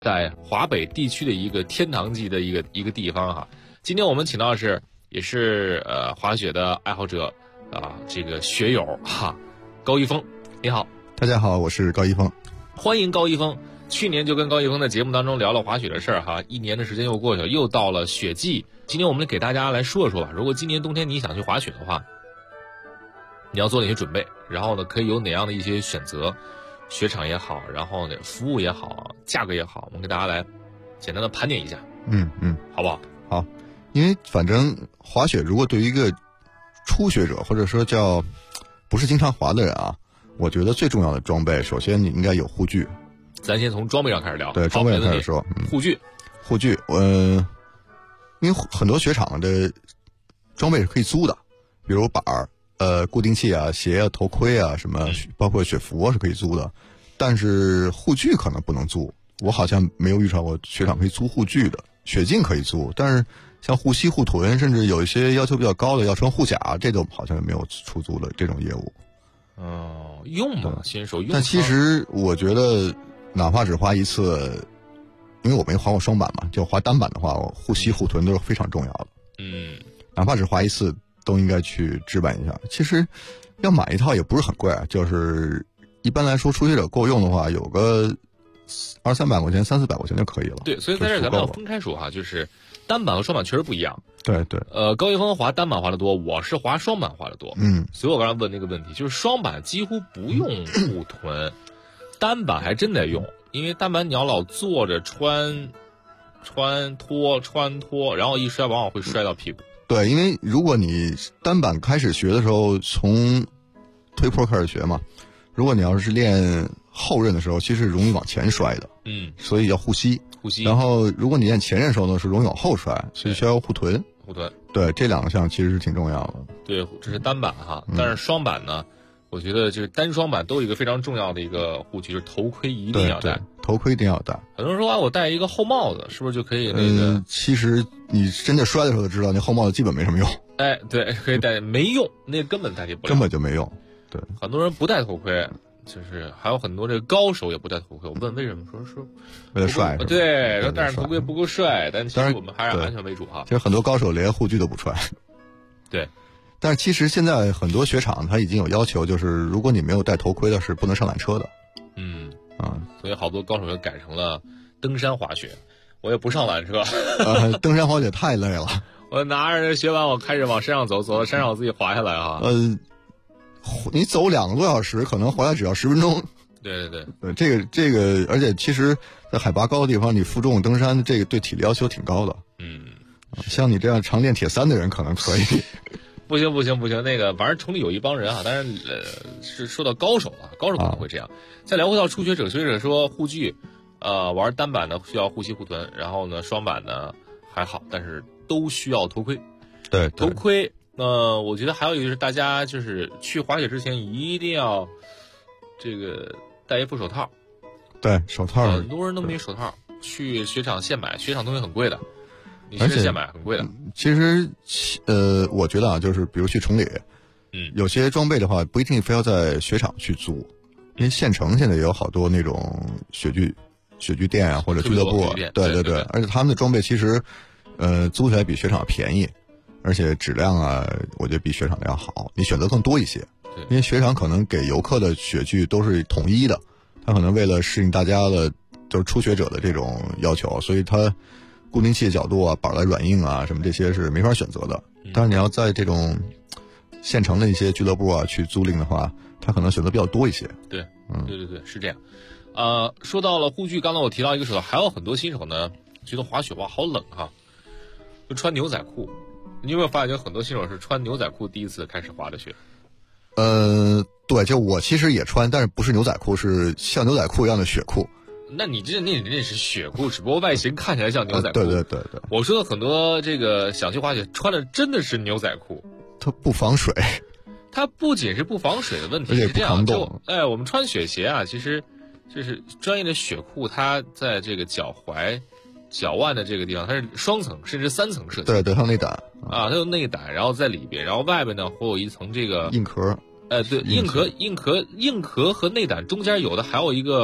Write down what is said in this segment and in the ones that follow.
在华北地区的一个天堂级的一个地方哈。今天我们请到的是也是滑雪的爱好者这个雪友哈，高一峰，你好。 大家好，我是高一峰。 欢迎高一峰。去年就跟高一峰在节目当中聊了滑雪的事儿哈，一年的时间又过去了，又到了雪季。今天我们给大家来说一说吧，如果今年冬天你想去滑雪的话，你要做哪些准备，然后呢可以有哪样的一些选择，雪场也好，然后呢服务也好，价格也好，我们给大家来简单的盘点一下。好不好？ 好，因为反正滑雪如果对于一个初学者或者说叫不是经常滑的人啊，我觉得最重要的装备，首先你应该有护具。 咱先从装备上开始聊。 对，装备上开始说。护具，因为很多雪场的装备是可以租的，比如板儿、固定器啊、鞋啊、头盔啊什么，包括雪服啊是可以租的，但是护具可能不能租。我好像没有遇到过雪场可以租护具的，雪镜可以租，但是像护膝、护臀，甚至有一些要求比较高的要穿护甲，这都好像没有出租的这种业务。 用吗？新手用？ 但其实我觉得，哪怕只滑一次，因为我没滑过双板嘛，就滑单板的话，护膝、护臀都是非常重要的。哪怕只滑一次，都应该去置办一下。其实要买一套也不是很贵，就是一般来说初学者够用的话，有个200-300块钱、300-400块钱就可以了。 对，所以在这儿咱们要分开说哈，就是单板和双板确实不一样。 对对。 高一峰滑单板滑的多，我是滑双板滑的多。所以我刚才问那个问题，就是双板几乎不用护臀，单板还真得用，因为单板你要老坐着穿脱，然后一摔往往会摔到屁股。 对，因为如果你单板开始学的时候，从推坡开始学嘛，如果你要是练后刃的时候，其实容易往前摔的。所以要护膝。然后如果你练前刃的时候呢，是容易往后摔，所以需要护臀。对，这两项其实是挺重要的。 对，这是单板哈。但是双板呢，我觉得就是单双板都有一个非常重要的一个护具，就是头盔一定要戴。 对，头盔一定要戴。 很多人说我戴一个厚帽子，是不是就可以那个？ 其实你真的摔的时候就知道，那厚帽子基本没什么用。 对，可以戴，没用，那根本代替不了， 根本就没用。对， 很多人不戴头盔。就是还有很多这个高手也不戴头盔，我问为什么，说为了帅。 对，说戴上头盔不够帅，但其实我们还是安全为主哈。 其实很多高手连护具都不穿。 对， 但是其实现在很多雪场它已经有要求，就是如果你没有戴头盔的，是不能上缆车的。 所以好多高手就改成了登山滑雪，我也不上缆车。 登山滑雪太累了， 我拿着雪板，我开始往山上走到山上我自己滑下来哈。 你走2个多小时，可能回来只要10分钟。 对， 这个，而且其实，在海拔高的地方，你负重登山，这个对体力要求挺高的。像你这样常练铁三的人，可能可以。 不行，那个反正城里有一帮人啊，当然是说到高手啊，高手可能会这样。再聊回到初学者，说护具，玩单板的需要护膝护臀，然后呢双板呢还好，但是都需要头盔。 对， 头盔。我觉得还有一个就是大家就是去滑雪之前一定要这个戴一副手套。 对，手套很多人都没手套，去雪场现买，雪场东西很贵的，你去现买很贵的。 其实我觉得啊，就是比如去崇礼，有些装备的话不一定非要在雪场去租，因为县城现在也有好多那种雪具店啊或者俱乐部。对，而且他们的装备其实租起来比雪场便宜。而且质量啊，我觉得比雪场的要好，你选择更多一些。因为雪场可能给游客的雪具都是统一的，他可能为了适应大家的就是初学者的这种要求，所以他固定器的角度啊、板的软硬啊什么这些是没法选择的。但是你要在这种县城的一些俱乐部啊去租赁的话，他可能选择比较多一些。 对，是这样。说到了护具，刚才我提到一个手套，还有很多新手呢觉得滑雪哇好冷哈，就穿牛仔裤。你有没有发现，很多新手是穿牛仔裤第一次开始滑的雪？ 对，就我其实也穿，但是不是牛仔裤，是像牛仔裤一样的雪裤。 那你那是雪裤，只不过外形看起来像牛仔裤。 对。 我说的很多这个想去滑雪，穿的真的是牛仔裤。 它不防水。 它不仅是不防水的问题， 而且是这样。我们穿雪鞋啊，其实就是专业的雪裤，它在这个脚腕的这个地方，它是双层甚至3层设计。 对，它有内胆啊，它有内胆，然后在里边，然后外边呢会有一层这个硬壳。 对，硬壳和内胆中间有的还有一个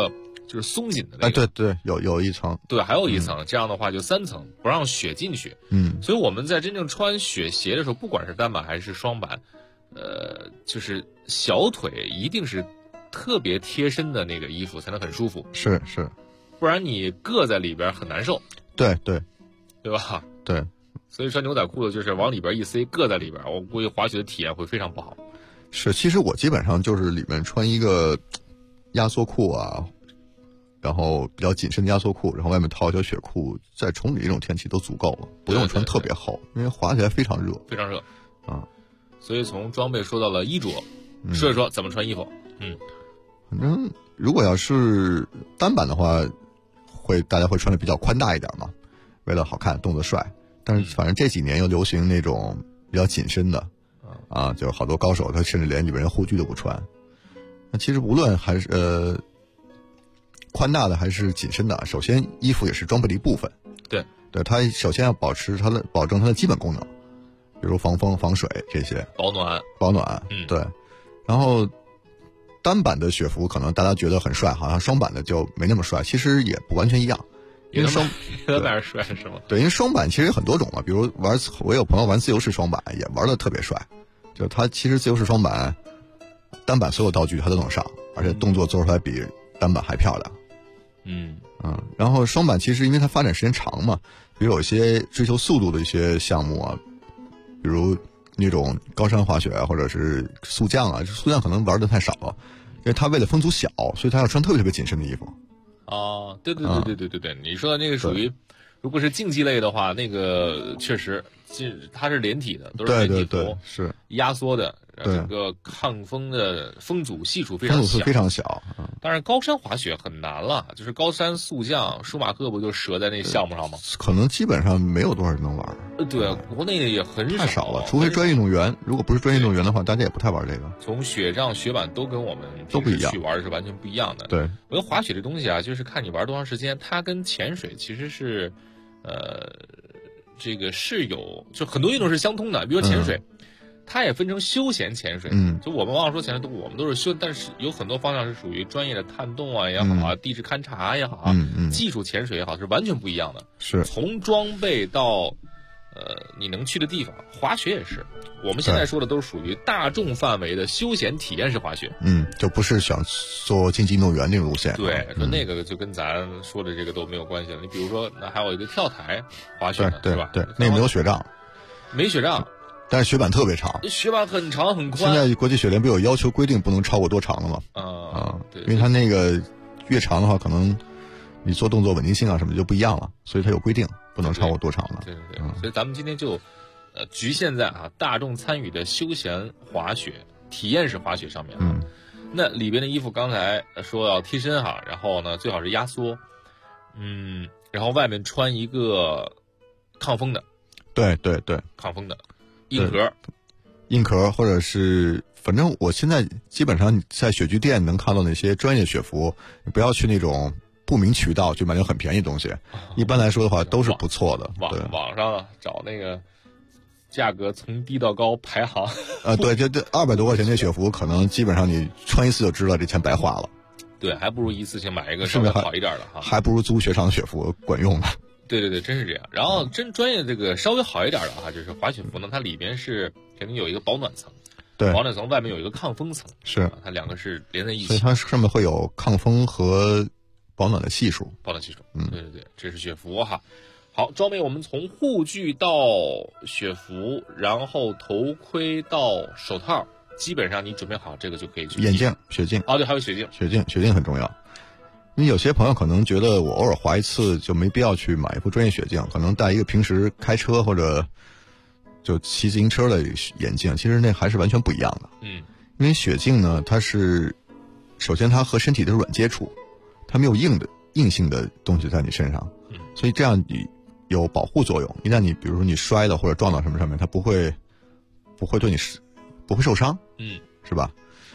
就是松紧的那个。对，有一层。 对，还有一层，这样的话就3层，不让血进去。所以我们在真正穿雪鞋的时候，不管是单板还是双板，就是小腿一定是特别贴身的那个衣服才能很舒服。 是， 不然你硌在里边很难受。 对吧？ 对。 所以穿牛仔裤的就是往里边一塞，硌在里边，我估计滑雪的体验会非常不好。 是，其实我基本上就是里面穿一个压缩裤啊，然后比较紧身的压缩裤，然后外面套一条雪裤，在崇礼这种天气都足够了，不用穿特别厚，因为滑起来非常热， 非常热啊。所以从装备说到了衣着，说一说怎么穿衣服。 反正如果要是单板的话，大家会穿的比较宽大一点嘛，为了好看，动作帅。但是反正这几年又流行那种比较紧身的。就好多高手他甚至连里边人护具都不穿。那其实无论还是宽大的还是紧身的，首先衣服也是装备的一部分。对，它首先要保证它的基本功能，比如防风防水这些，保暖。对。然后单板的雪服可能大家觉得很帅，好像双板的就没那么帅，其实也不完全一样。因为有点帅是吗？ 对，因为双板其实有很多种嘛，比如我有朋友玩自由式双板也玩的特别帅。就他其实自由式双板单板所有道具他都能上，而且动作做出来比单板还漂亮。然后双板其实因为它发展时间长嘛，比如有一些追求速度的一些项目啊，比如那种高山滑雪啊，或者是速降啊，速降可能玩的太少了，因为他为了风阻小，所以他要穿特别紧身的衣服。 对，你说的那个属于，如果是竞技类的话，那个确实它是连体的，都是连体服， 对，是压缩的，整个抗风的风阻系数非常小。 当然高山滑雪很难了，就是高山速降，舒马赫不就折在那项目上吗？ 可能基本上没有多少人能玩。 对，国内的也很太少了，除非专业运动员。如果不是专业运动员的话，大家也不太玩这个。 从雪杖、雪板都跟我们都不一样， 去玩是完全不一样的。 对， 我觉得滑雪这东西啊，就是看你玩多长时间。它跟潜水其实是，这个是有，就很多运动是相通的。比如说潜水，它也分成休闲潜水。就我们往往说潜水，我们都是休，但是有很多方向是属于专业的探洞啊也好啊，地质勘察也好啊，技术潜水也好，是完全不一样的。 是从装备到你能去的地方，滑雪也是。我们现在说的都是属于大众范围的休闲体验式滑雪。 就不是想做竞技运动员那种路线。 对，说那个就跟咱说的这个都没有关系了。你比如说，那还有一个跳台滑雪的，是吧？ 对，那没有雪杖， 没雪杖， 但是雪板特别长， 雪板很长很宽。 现在国际雪联不有要求规定不能超过多长了吗？ 对， 因为它那个越长的话，可能你做动作稳定性啊什么就不一样了，所以它有规定不能超过多长了。 对，所以咱们今天就局限在大众参与的休闲滑雪、体验式滑雪上面。那里边的衣服刚才说要贴身然后呢最好是压缩，然后外面穿一个抗风的。对，抗风的硬壳，或者是反正我现在基本上在雪具店能看到那些专业雪服，你不要去那种不明渠道就买那种很便宜的东西。一般来说的话都是不错的。 网上找那个价格从低到高排行。 对，200多块钱的雪服，可能基本上你穿一次就知道这钱白花了。 对，还不如一次性买一个稍微好一点的还不如租雪场雪服管用呢。 对，真是这样。然后真专业这个稍微好一点的就是滑雪服呢，它里边是肯定有一个保暖层。 对， 保暖层外面有一个抗风层。 是， 它两个是连在一起， 所以它上面会有抗风和保暖的系数。 对，这是雪服好，装备我们从护具到雪服，然后头盔到手套，基本上你准备好这个就可以去。 眼镜、雪镜。 对，还有雪镜。 雪镜很重要。因为有些朋友可能觉得我偶尔滑一次就没必要去买一副专业雪镜，可能戴一个平时开车或者就骑自行车的眼镜，其实那还是完全不一样的。因为雪镜呢，它是首先它和身体的软接触，它没有硬性的东西在你身上，所以这样你有保护作用。一旦你比如说你摔了或者撞到什么上面，它不会对你不会受伤，是吧？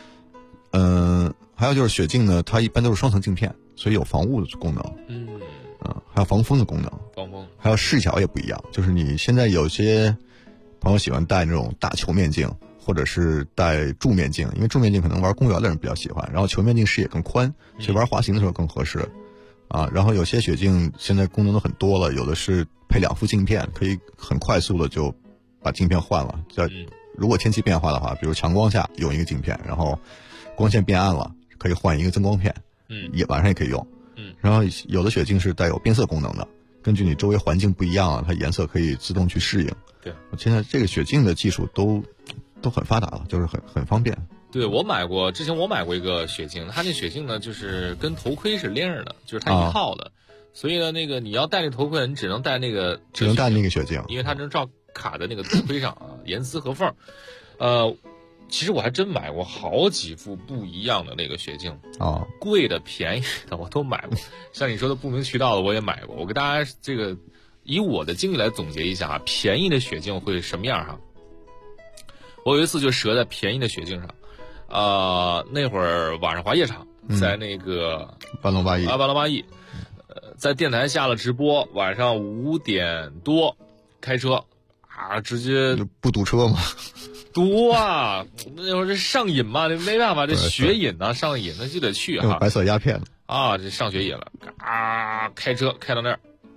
还有就是雪镜呢，它一般都是双层镜片，所以有防雾的功能。还有防风的功能。还有视角也不一样，就是你现在有些朋友喜欢戴那种大球面镜， 或者是戴柱面镜，因为柱面镜可能玩公园的人比较喜欢，然后球面镜视野更宽，所以玩滑行的时候更合适。然后有些雪镜现在功能都很多了，有的是配2副镜片，可以很快速的就把镜片换了。如果天气变化的话，比如强光下用一个镜片，然后光线变暗了可以换一个增光片，也晚上也可以用。然后有的雪镜是带有变色功能的，根据你周围环境不一样它颜色可以自动去适应。 对， 现在这个雪镜的技术都很发达了，就是很方便。 对，之前我买过一个雪镜，它那雪镜呢就是跟头盔是连着的，就是它一套的，所以呢你要戴那头盔，你只能戴那个雪镜， 因为它能照卡在那个头盔上严丝合缝。其实我还真买过好几副不一样的那个雪镜贵的便宜的我都买过，像你说的不明渠道的我也买过。我给大家这个以我的经历来总结一下便宜的雪镜会什么样我有一次就折在便宜的雪镜上，那会儿晚上滑夜场，在那个巴龙巴邑，在电台下了直播，晚上5点多开车直接不堵车吗？ 堵啊！那会儿这上瘾嘛，没办法，这雪瘾上瘾那就得去白色鸦片这上雪瘾了开车开到那儿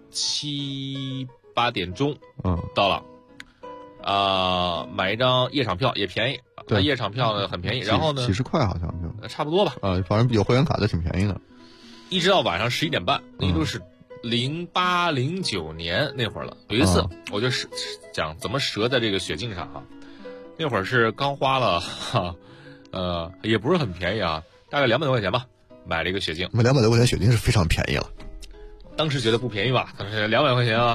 7、8点钟到了买一张夜场票也便宜，夜场票呢很便宜，然后呢几十块好像就差不多吧反正有会员卡的挺便宜的， 一直到晚上11点半，那都是08、09年那会儿了。有一次我就是讲怎么折在这个雪镜上那会儿是刚花了也不是很便宜大概200多块钱吧，买了一个雪镜。 200多块钱雪镜是非常便宜了， 当时觉得不便宜吧，当时200块钱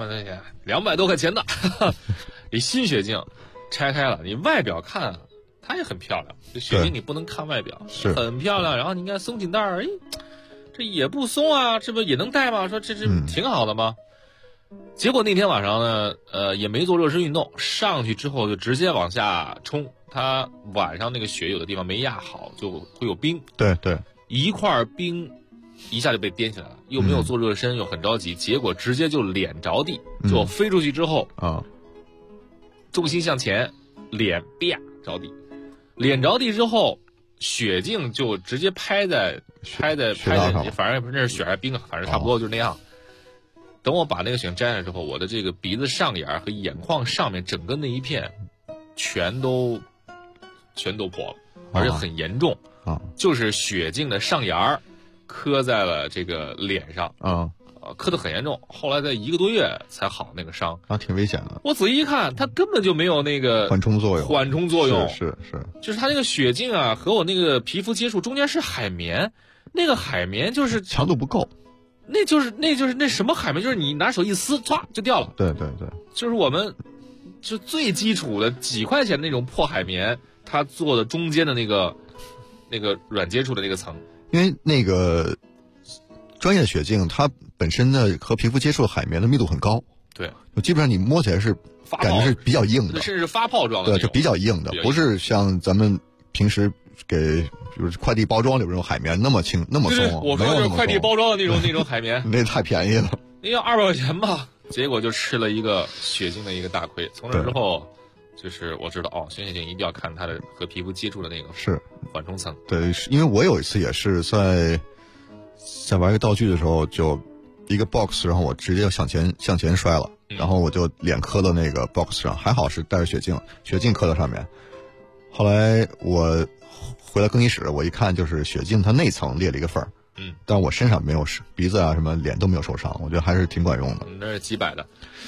200多块钱的一新雪镜拆开了，你外表看它也很漂亮，这雪镜你不能看外表， 是很漂亮。然后你看松紧带儿，这也不松这不也能戴吗？说这挺好的吗？结果那天晚上呢，也没做热身运动，上去之后就直接往下冲。它晚上那个雪有的地方没压好，就会有冰。 对， 一块冰一下就被颠起来了，又没有做热身，又很着急，结果直接就脸着地，就飞出去之后重心向前，脸啪着地，脸着地之后，雪镜就直接拍在，反正那是雪还是冰反正差不多就是那样。等我把那个雪镜摘下来之后，我的这个鼻子上沿和眼眶上面整个那一片全都破了，而且很严重就是雪镜的上沿磕在了这个脸上磕得很严重，后来在1个多月才好那个伤挺危险的。 我仔细一看，它根本就没有那个缓冲作用，是， 就是它那个雪镜和我那个皮肤接触中间是海绵，那个海绵就是强度不够， 那就是那什么海绵，就是你拿手一撕，唰就掉了。 对， 就是我们就最基础的几块钱那种破海绵，它做的中间的那个软接触的那个层， 因为那个专业的雪镜它本身的和皮肤接触的海绵的密度很高， 对， 基本上你摸起来是感觉是比较硬的， 甚至是发泡状的， 对，就比较硬的，不是像咱们平时给比如快递包装里边那种海绵那么轻那么松。 我说就是快递包装的那种海绵， 那太便宜了， 那要200块钱吧，结果就吃了一个雪镜的一个大亏。从那之后，就是我知道选雪镜一定要看它的和皮肤接触的那个是缓冲层。 对，因为我有一次也是在玩一个道具的时候，就一个 box， 然后我直接向前摔了，然后我就脸磕到那个 box 上，还好是带着雪镜磕到上面。后来我回来更衣室，我一看就是雪镜它内层裂了一个缝儿，但我身上没有鼻子什么脸都没有受伤，我觉得还是挺管用的。 那是几百的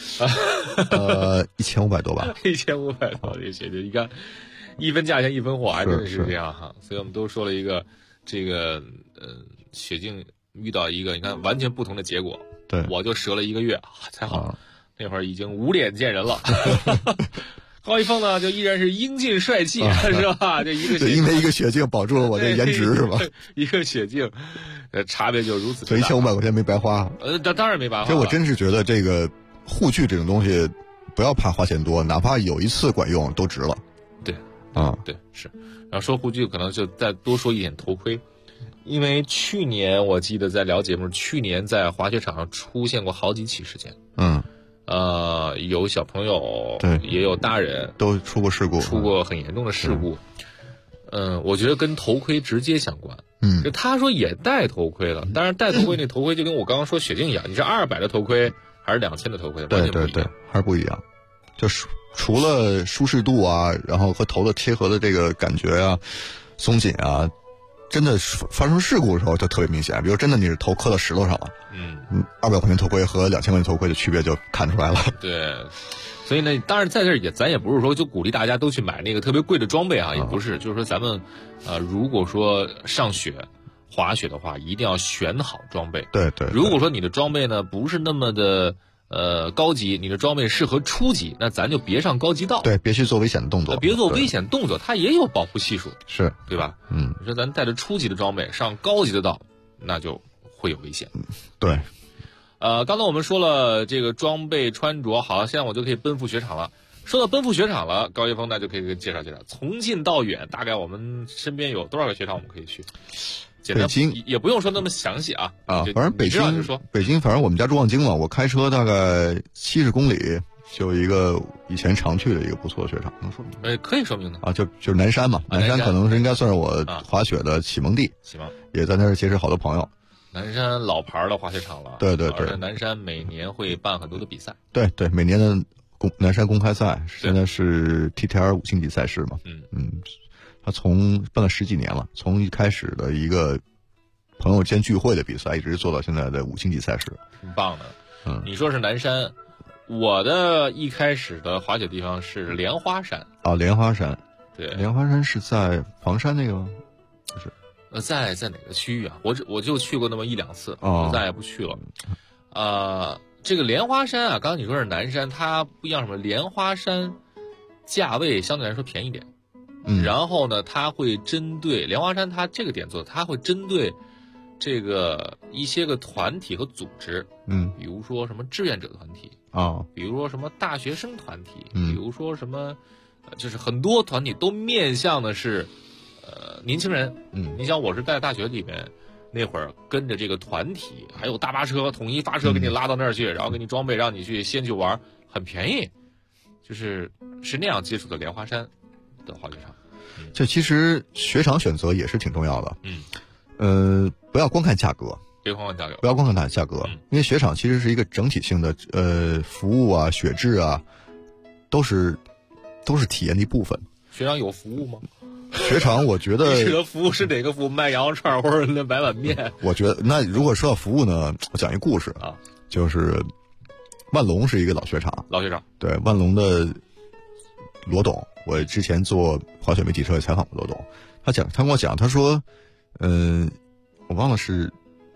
，1500多吧 ，1500多这雪镜，你看一分价钱一分货，还真的是这样所以我们都说了一个这个雪镜遇到一个你看完全不同的结果。 对， 我就折了1个月才好，那会儿已经无脸见人了。高一峰呢，就依然是英俊帅气，是吧？这一个因为一个雪镜保住了我的颜值，是吧？ 一个雪镜，差别就如此之大。 所以1500块钱没白花。 当然没白花。 所以我真是觉得这个护具这种东西，不要怕花钱多，哪怕有一次管用都值了。 对，对是。然后说护具，可能就再多说一点头盔，因为去年我记得在聊节目，去年在滑雪场上出现过好几起事件。 有小朋友， 对， 也有大人都出过事故， 出过很严重的事故。我觉得跟头盔直接相关。就他说也戴头盔了，但是戴头盔那头盔就跟我刚刚说雪镜一样，你是200的头盔还是2000的头盔？ 对对对，还是不一样。就是除了舒适度啊，然后和头的贴合的这个感觉啊，松紧啊，真的发生事故的时候就特别明显。比如真的你是头磕到石头上了，200块钱头盔和2000块钱头盔的区别就看出来了。 对。所以呢，当然在这儿咱也不是说就鼓励大家都去买那个特别贵的装备啊，也不是，就是说咱们，如果说上雪、滑雪的话，一定要选好装备。 对对。 如果说你的装备呢不是那么的高级，你的装备适合初级，那咱就别上高级道。 对，别去做危险的动作。 别做危险动作，它也有保护系数， 是对吧？你说咱带着初级的装备上高级的道，那就会有危险。 对。 刚才我们说了这个装备穿着，好了，现在我就可以奔赴雪场了。说到奔赴雪场了，高一峰那就可以介绍介绍，从近到远，大概我们身边有多少个雪场我们可以去？ 北京也不用说那么详细啊。 反正北京，反正我们家住望京嘛，我开车大概70公里就有一个以前常去的一个不错的雪场，能说明？ 可以说明的啊，就是南山嘛，南山可能是应该算是我滑雪的启蒙地，也在那儿结识好多朋友。 南山老牌的滑雪场了， 对对对。 南山每年会办很多的比赛， 对对，每年的南山公开赛现在是 TTR 5星级赛事嘛，他办了10几年了，从一开始的一个朋友间聚会的比赛，一直做到现在的5星级赛事， 挺棒的。你说是南山，我的一开始的滑雪地方是莲花山啊，莲花山， 对， 莲花山是在房山那个吗？不是。 在哪个区域啊？我就去过那么1-2次，我再也不去了。这个莲花山啊，刚刚你说是南山，它不一样，什么？莲花山价位相对来说便宜点，然后呢，它会针对莲花山，它这个点做的，它会针对这个一些个团体和组织，比如说什么志愿者团体啊， 比如说什么大学生团体，比如说什么，就是很多团体都面向的是。年轻人，你想我是在大学里面那会儿跟着这个团体，还有大巴车统一发车给你拉到那儿去，然后给你装备让你去先去玩，很便宜，是那样接触的莲花山的滑雪场。 这其实雪场选择也是挺重要的，不要光看价格， 别光看价格， 不要光看它的价格，因为雪场其实是一个整体性的，服务啊、雪质啊，都是体验的一部分。 雪场有服务吗？ 雪场我觉得你指的服务是哪个服务？卖羊肉串或者买碗面？ 我觉得那如果说到服务呢，我讲一故事啊， 就是万隆是一个老雪场，对，万隆的罗董，我之前做滑雪媒体车也采访过罗董，他跟我讲，他说，我忘了是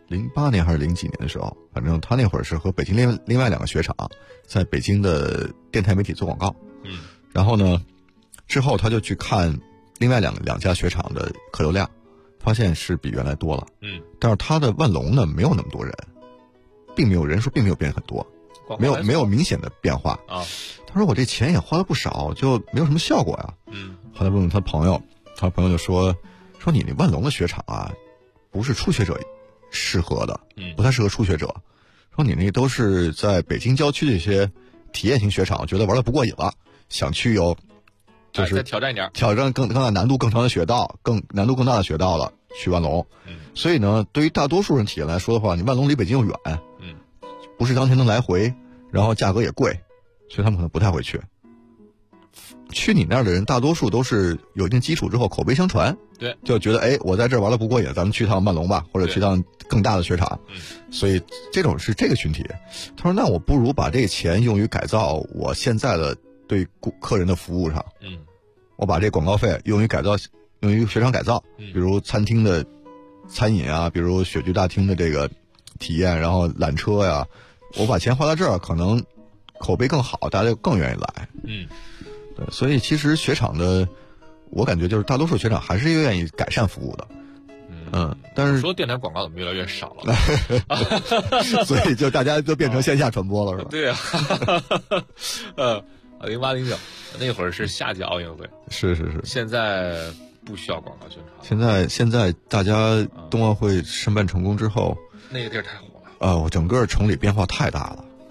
08年还是0几年的时候，反正他那会儿是和北京另外2个雪场在北京的电台媒体做广告，然后呢，之后他就去看。另外两家雪场的客流量，发现是比原来多了。但是他的万隆呢没有那么多人，人数并没有变很多，没有明显的变化啊。 他说我这钱也花了不少，就没有什么效果呀。后来问问他朋友就说你那万隆的雪场啊，不是初学者适合的，不太适合初学者。说你那都是在北京郊区的一些体验型雪场，觉得玩的不过瘾了，想去有。就是再挑战一点， 挑战更大难度更长的雪道，难度更大的雪道了，去万隆。所以呢，对于大多数人体验来说的话，你万隆离北京又远，不是当天能来回，然后价格也贵，所以他们可能不太会去。去你那儿的人，大多数都是有一定基础之后口碑相传， 对， 就觉得我在这儿玩的不过瘾，咱们去趟万隆吧，或者去趟更大的雪场。所以这种是这个群体。他说，那我不如把这个钱用于改造我现在的。对客人的服务上，我把这广告费用于雪场改造，比如餐厅的餐饮啊，比如雪具大厅的这个体验，然后缆车呀，我把钱花到这儿，可能口碑更好，大家就更愿意来。对，所以其实雪场的，我感觉就是大多数雪场还是愿意改善服务的。但是说电台广告怎么越来越少了？ 所以就大家就变成线下传播了，是吧？ 对啊，08、09那会儿是夏季奥运会， 是， 现在不需要广告宣传。 现在大家冬奥会申办成功之后， 那个地儿太火了我整个崇礼变化太大了。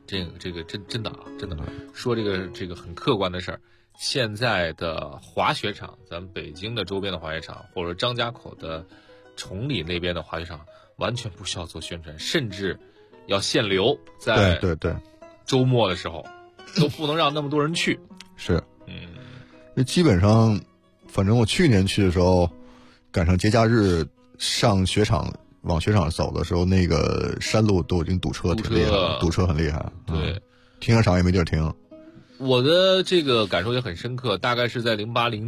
这个真的说这个很客观的事儿。现在的滑雪场，咱们北京的周边的滑雪场，或者张家口的崇礼那边的滑雪场，完全不需要做宣传，甚至要限流，在周末的时候都不能让那么多人去。 是，那基本上，反正我去年去的时候，赶上节假日上雪场往雪场走的时候，那个山路都已经堵车，挺厉害，堵车很厉害。 对， 停车场也没地儿停。 我的这个感受也很深刻，大概是在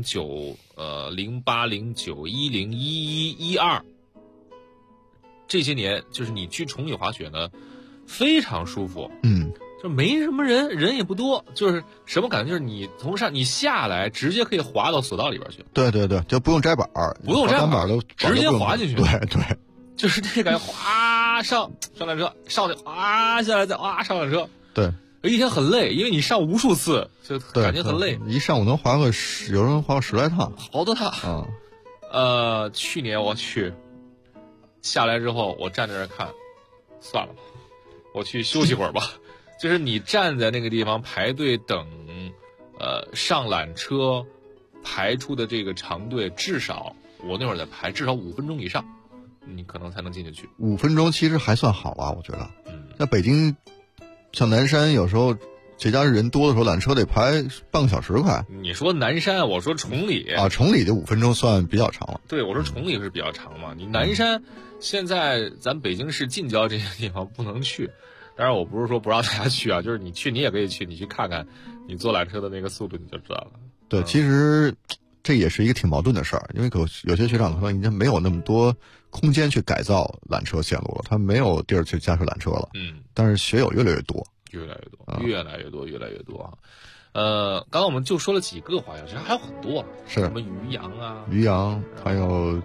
08、09、08、09、10、11、12这些年，就是你去崇礼滑雪呢，非常舒服。就没什么人也不多，就是什么感觉？就是你从上你下来，直接可以滑到索道里边去。 对，就不用摘板， 不用摘板都直接滑进去。 对， 就是这感觉，哗上缆车，上去哗下来，再哗上缆车。 对。 一天很累，因为你上无数次，就感觉很累。 一上午能滑个有人滑个10来趟， 好多趟。去年我去下来之后，我站在那儿看，算了吧，我去休息会儿吧。就是你站在那个地方排队等，上缆车排出的这个长队，至少我那会儿在排，至少5分钟以上，你可能才能进得去。 5分钟其实还算好啊，我觉得。在北京。像南山有时候节假日人多的时候，缆车得排半个小时快。 你说南山，我说崇礼啊，崇礼的5分钟算比较长了。 对，我说崇礼是比较长嘛。你南山现在咱北京市近郊这些地方不能去，当然我不是说不让大家去啊，就是你去你也可以去，你去看看，你坐缆车的那个速度你就知道了。 对，其实这也是一个挺矛盾的事儿，因为有些雪场可能已经没有那么多空间去改造缆车线路了，它没有地儿去加设缆车了。但是雪友越来越多， 越来越多啊。刚刚我们就说了几个滑雪，其实还有很多， 是什么渔阳啊， 还有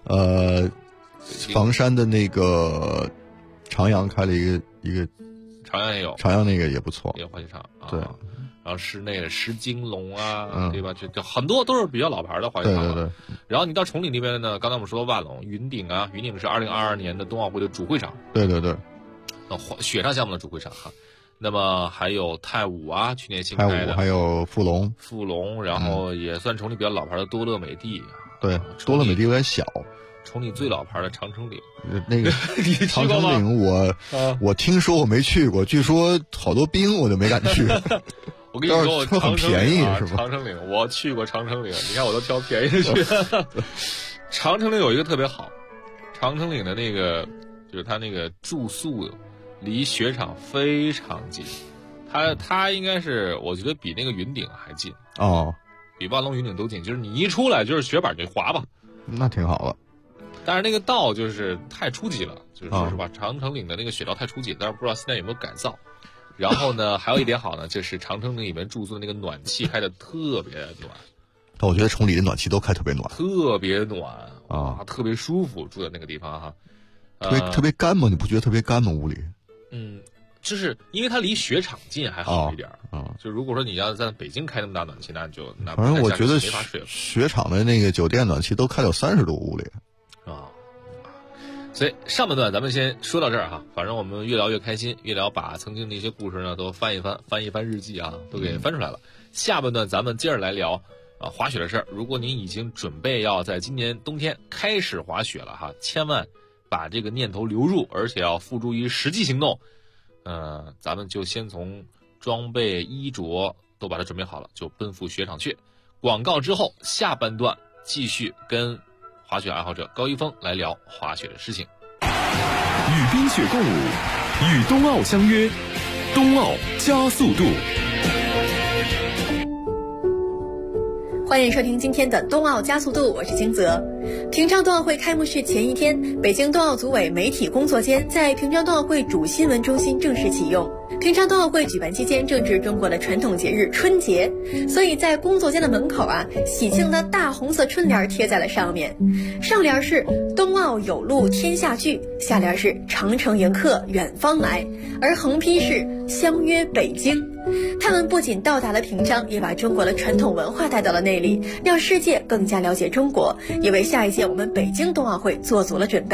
房山的那个长阳开了一个长阳也有， 长阳那个也不错， 也有滑雪场。 对。 然后室内的石金龙啊，对吧？就很多都是比较老牌的滑雪场。 对。 然后你到崇礼那边呢，刚才我们说万隆、云顶啊，云顶是2022年的冬奥会的主会场。 对。 雪上项目的主会场哈。那么还有太武啊，去年新开的， 还有富龙，然后也算崇礼比较老牌的多乐美地。 对，多乐美地有点小。 崇礼最老牌的长城岭， 那个长城岭我听说我没去过，据说好多冰，我就没敢去。 我跟你说，我很便宜是吧？ 长城岭我去过长城岭，你看我都挑便宜的去。长城岭有一个特别好，长城岭的那个就是它那个住宿离雪场非常近，它应该是我觉得比那个云顶还近哦， 比万隆云顶都近，就是你一出来就是雪板就滑吧， 那挺好的。 但是那个道就是太初级了，就是说实话，长城岭的那个雪道太初级，但是不知道现在有没有改造。然后呢，还有一点好呢，就是长城岭里面住宿的那个暖气开的特别暖。 我觉得崇礼的暖气都开特别暖， 特别暖啊，特别舒服，住在那个地方哈。 特别干吗？你不觉得特别干吗？屋里？ 就是因为它离雪场近还好一点就如果说你要在北京开那么大暖气，那反正我觉得没法睡了。 雪场的那个酒店暖气都开到30度屋里所以上半段咱们先说到这儿哈，反正我们越聊越开心，越聊把曾经的一些故事呢都翻一翻日记啊，都给翻出来了。下半段咱们接着来聊滑雪的事儿。如果您已经准备要在今年冬天开始滑雪了哈，千万把这个念头留入，而且要付诸于实际行动。咱们就先从装备衣着都把它准备好了，就奔赴雪场去。广告之后，下半段继续跟滑雪爱好者高一峰来聊滑雪的事情。 与冰雪共舞，与冬奥相约，冬奥加速度。 欢迎收听今天的冬奥加速度，我是金泽。平昌冬奥会开幕式前一天，北京冬奥组委媒体工作间在平昌冬奥会主新闻中心正式启用。平昌冬奥会举办期间正值中国的传统节日春节，所以在工作间的门口喜庆的大红色春联贴在了上面，上联是冬奥有路天下聚，下联是长城迎客远方来，而横批是相约北京。他们不仅到达了平昌，也把中国的传统文化带到了那里，让世界更加了解中国，也为下一届我们北京冬奥会做足了准备。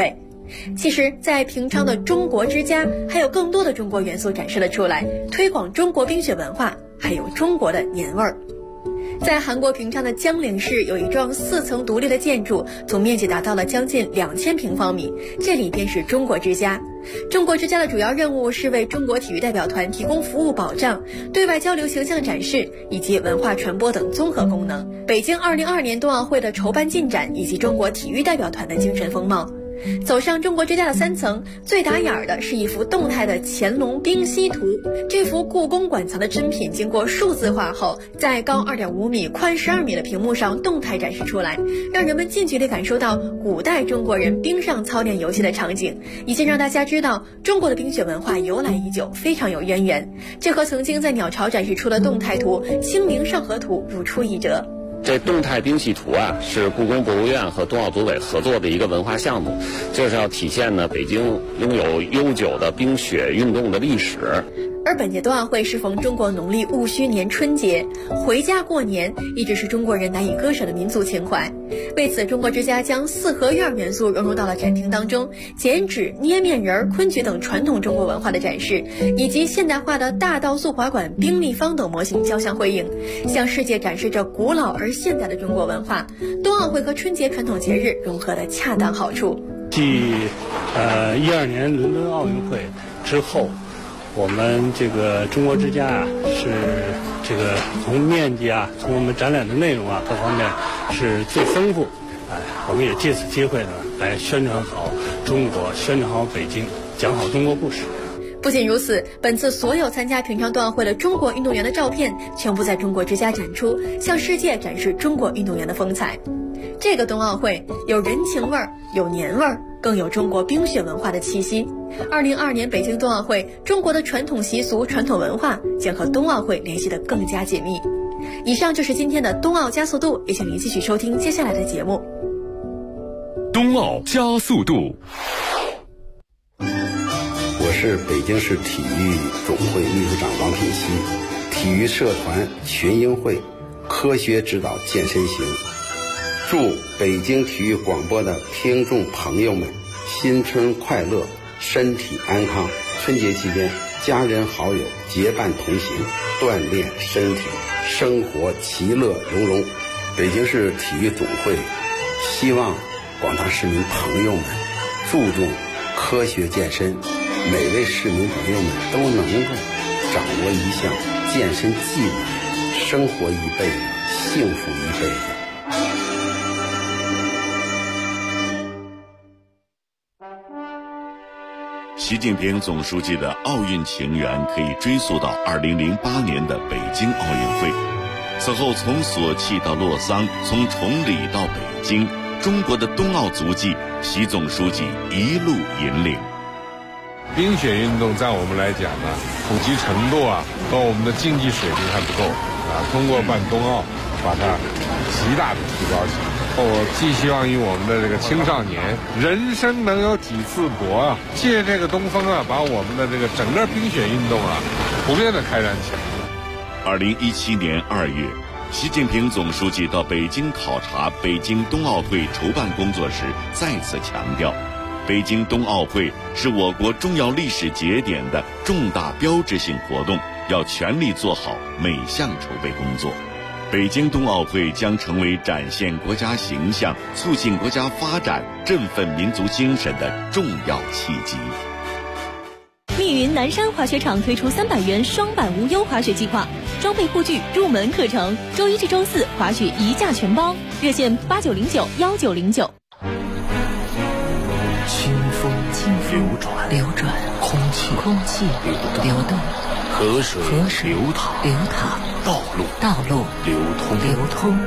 其实，在平昌的中国之家，还有更多的中国元素展示了出来，推广中国冰雪文化，还有中国的年味儿。在韩国平昌的江陵市，有一幢4层独立的建筑，总面积达到了将近2000平方米，这里便是中国之家。中国之家的主要任务是为中国体育代表团提供服务保障、对外交流形象展示以及文化传播等综合功能。北京2022年冬奥会的筹办进展以及中国体育代表团的精神风貌。走上中国之家的3层，最打眼的是一幅动态的乾隆冰溪图。这幅故宫馆藏的珍品经过数字化后，在高2.5米、宽12米的屏幕上动态展示出来，让人们近距离感受到古代中国人冰上操练游戏的场景，以及让大家知道中国的冰雪文化由来已久，非常有渊源。这和曾经在鸟巢展示出的动态图《清明上河图》如出一辙。 这动态冰系图啊，是故宫博物院和冬奥组委合作的一个文化项目，就是要体现呢北京拥有悠久的冰雪运动的历史。 而本届冬奥会适逢中国农历戊戌年春节，回家过年一直是中国人难以割舍的民族情怀。为此，中国之家将4合院元素融入到了展厅当中，剪纸、捏面人、昆曲等传统中国文化的展示，以及现代化的大道速滑馆、冰立方等模型交相辉映，向世界展示着古老而现代的中国文化。冬奥会和春节传统节日融合的恰当好处。 继12年伦敦奥运会之后，我们这个中国之家啊，是这个从面积啊，从我们展览的内容啊，各方面是最丰富。我们也借此机会呢，来宣传好中国，宣传好北京，讲好中国故事。 不仅如此，本次所有参加平昌冬奥会的中国运动员的照片全部在中国之家展出，向世界展示中国运动员的风采。这个冬奥会有人情味儿，有年味儿，更有中国冰雪文化的气息。2022年北京冬奥会，中国的传统习俗、传统文化将和冬奥会联系得更加紧密。以上就是今天的冬奥加速度，也请您继续收听接下来的节目。 冬奥加速度。 我是北京市体育总会秘书长王品熙，体育社团群英会科学指导健身行。祝北京体育广播的听众朋友们新春快乐，身体安康。春节期间，家人好友结伴同行，锻炼身体，生活其乐融融。北京市体育总会希望广大市民朋友们注重科学健身，每位市民朋友们都能够掌握一项健身技能，生活一辈子，幸福一辈子。 习近平总书记的奥运情缘可以追溯到2008年的北京奥运会。此后从索契到洛桑，从崇礼到北京，中国的冬奥足迹，习总书记一路引领。 冰雪运动在我们来讲呢，普及程度啊和我们的竞技水平还不够啊，通过办冬奥把它极大的提高起来。我寄希望于我们的这个青少年，人生能有几次搏啊，借这个东风啊，把我们的这个整个冰雪运动啊普遍的开展起来。 2017年2月，习近平总书记到北京考察北京冬奥会筹办工作时，再次强调，北京冬奥会是我国重要历史节点的重大标志性活动，要全力做好每项筹备工作。北京冬奥会将成为展现国家形象、促进国家发展、振奋民族精神的重要契机。 密云南山滑雪场推出300元双板无忧滑雪计划，装备护具、入门课程，周一至周四滑雪一价全包，热线89091909。 清风流转，空气流动，河水流淌，道路流通。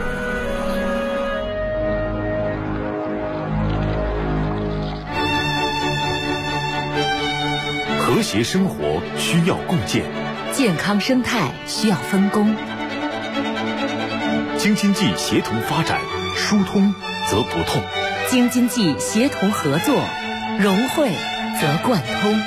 和谐生活需要共建， 健康生态需要分工。 京津冀协同发展，疏通则不痛； 京津冀协同合作，融汇则贯通。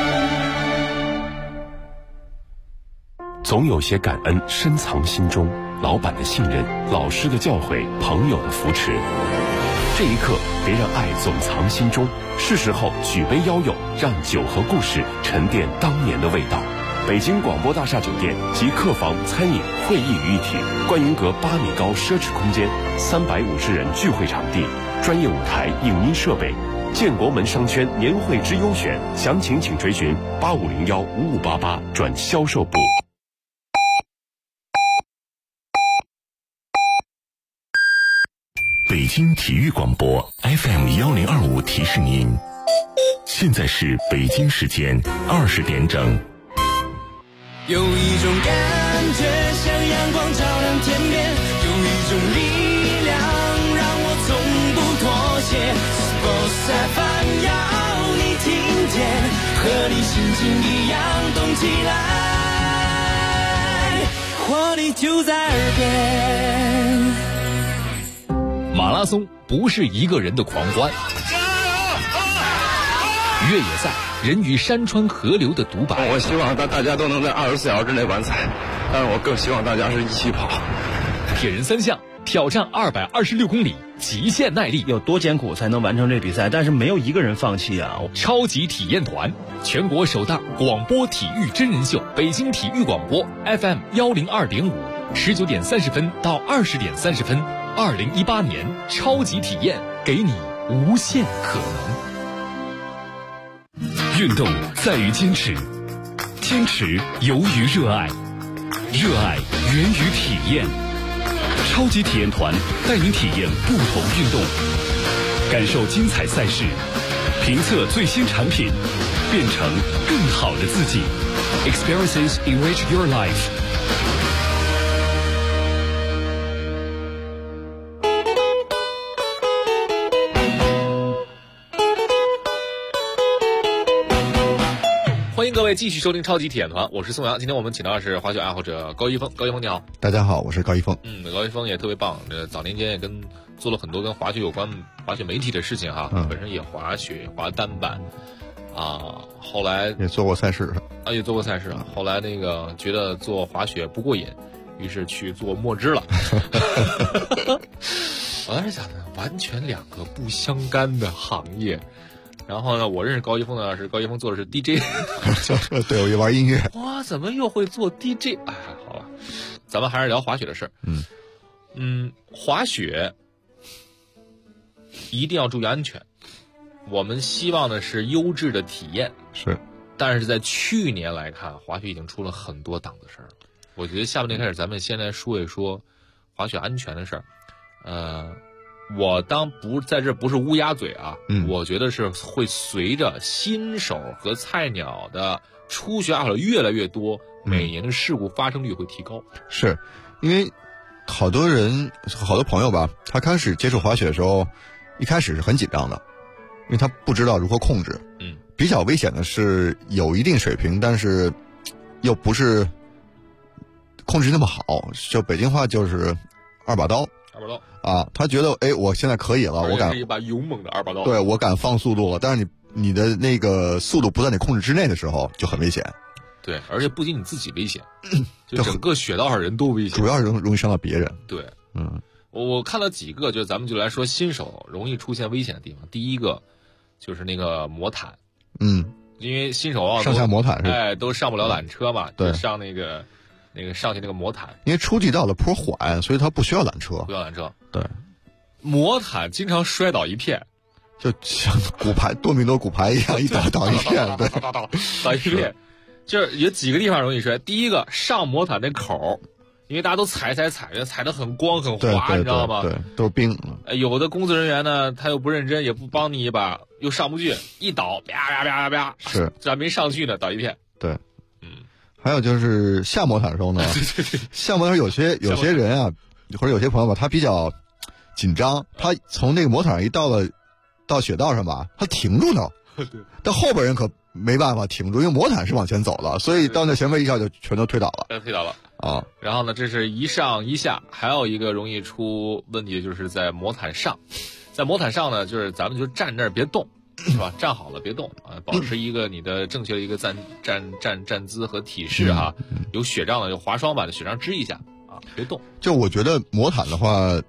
总有些感恩深藏心中， 老板的信任、老师的教诲、朋友的扶持。这一刻，别让爱总藏心中，是时候举杯邀友，让酒和故事沉淀当年的味道。北京广播大厦酒店集客房、餐饮、会议于一体，观云阁8米高奢侈空间，350人聚会场地，专业舞台、影音设备。建国门商圈年会之优选，详情请垂询85015588转销售部。北京体育广播 FM1025提示您，现在是北京时间20点整。 有一种感觉像阳光照亮天边，有一种力量让我从不妥协。Sports FM 要你听见，和你心情一样动起来，活力就在耳边。 马拉松不是一个人的狂欢，越野赛人与山川河流的独白。 我希望大家都能在24小时之内完赛，但是我更希望大家是一起跑。 铁人3项挑战226公里，极限耐力， 有多艰苦才能完成这比赛？但是没有一个人放弃啊！ 超级体验团，全国首档广播体育真人秀，北京体育广播 FM102.5，19点30分到20点30分，2018年超级体验，给你无限可能。 运动在于坚持，坚持由于热爱，热爱源于体验。超级体验团带您体验不同运动，感受精彩赛事，评测最新产品，变成更好的自己。Experiences enrich your life。 欢迎各位继续收听超级体验团，我是宋阳。今天我们请到的是滑雪爱好者高一峰。高一峰你好。 大家好，我是高一峰。 高一峰也特别棒，早年间也做了很多跟滑雪有关、滑雪媒体的事情哈。本身也滑雪、滑单板啊，后来也做过赛事啊，也做过赛事啊。后来觉得做滑雪不过瘾，于是去做墨汁了。我当时想的，完全两个不相干的行业。然后呢，我认识高一峰呢，是高一峰做的是 DJ， 对，我也玩音乐。 哇，怎么又会做 DJ？ 哎，好了，咱们还是聊滑雪的事儿。滑雪一定要注意安全。我们希望的是优质的体验， 是。 但是在去年来看，滑雪已经出了很多档子事儿了。我觉得下半年开始，咱们先来说一说滑雪安全的事儿。我在这不是乌鸦嘴啊，我觉得是会随着新手和菜鸟的初学爱好者越来越多，每年的事故发生率会提高。 是，因为好多朋友吧，他开始接触滑雪的时候，一开始是很紧张的，因为他不知道如何控制。比较危险的是有一定水平，但是又不是控制那么好，就北京话就是二把刀。啊，他觉得我现在可以了，我敢是一把勇猛的二把刀。 对，我敢放速度了，但是你的那个速度不在你控制之内的时候，就很危险。 对，而且不仅你自己危险，就整个雪道上人都危险， 主要是容易伤到别人。 对，我看了几个，咱们就来说新手容易出现危险的地方。第一个就是那个魔毯，因为新手上下魔毯是都上不了缆车嘛， 对， 上那个上去那个魔毯， 因为初级道的坡缓，所以它不需要缆车。 不要缆车， 对。 魔毯经常摔倒一片， 就像骨牌多米诺骨牌一样，一倒一片，对， 倒一片。就是有几个地方容易摔。第一个上魔毯那口，因为大家都踩得很光很滑，你知道吗？ 对，都是冰。 有的工作人员呢，他又不认真，也不帮你一把，又上不去，一倒，啪啪啪啪啪， 是， 这还没上去呢，倒一片。 对。还有就是下魔毯的时候呢，下魔毯有些人啊，或者有些朋友吧，他比较紧张，他从那个魔毯上到雪道上吧，他停住了，但后边人可没办法停住，因为魔毯是往前走了，所以到那前面一下就全都推倒了。 推倒了啊！ 然后呢，这是一上一下，还有一个容易出问题的就是在魔毯上，在魔毯上呢，就是咱们就站那儿别动。是吧？站好了别动啊，保持一个你的正确的一个站姿和体式哈。有雪杖的，有滑双板的雪杖支一下啊，别动。 就我觉得魔毯的话，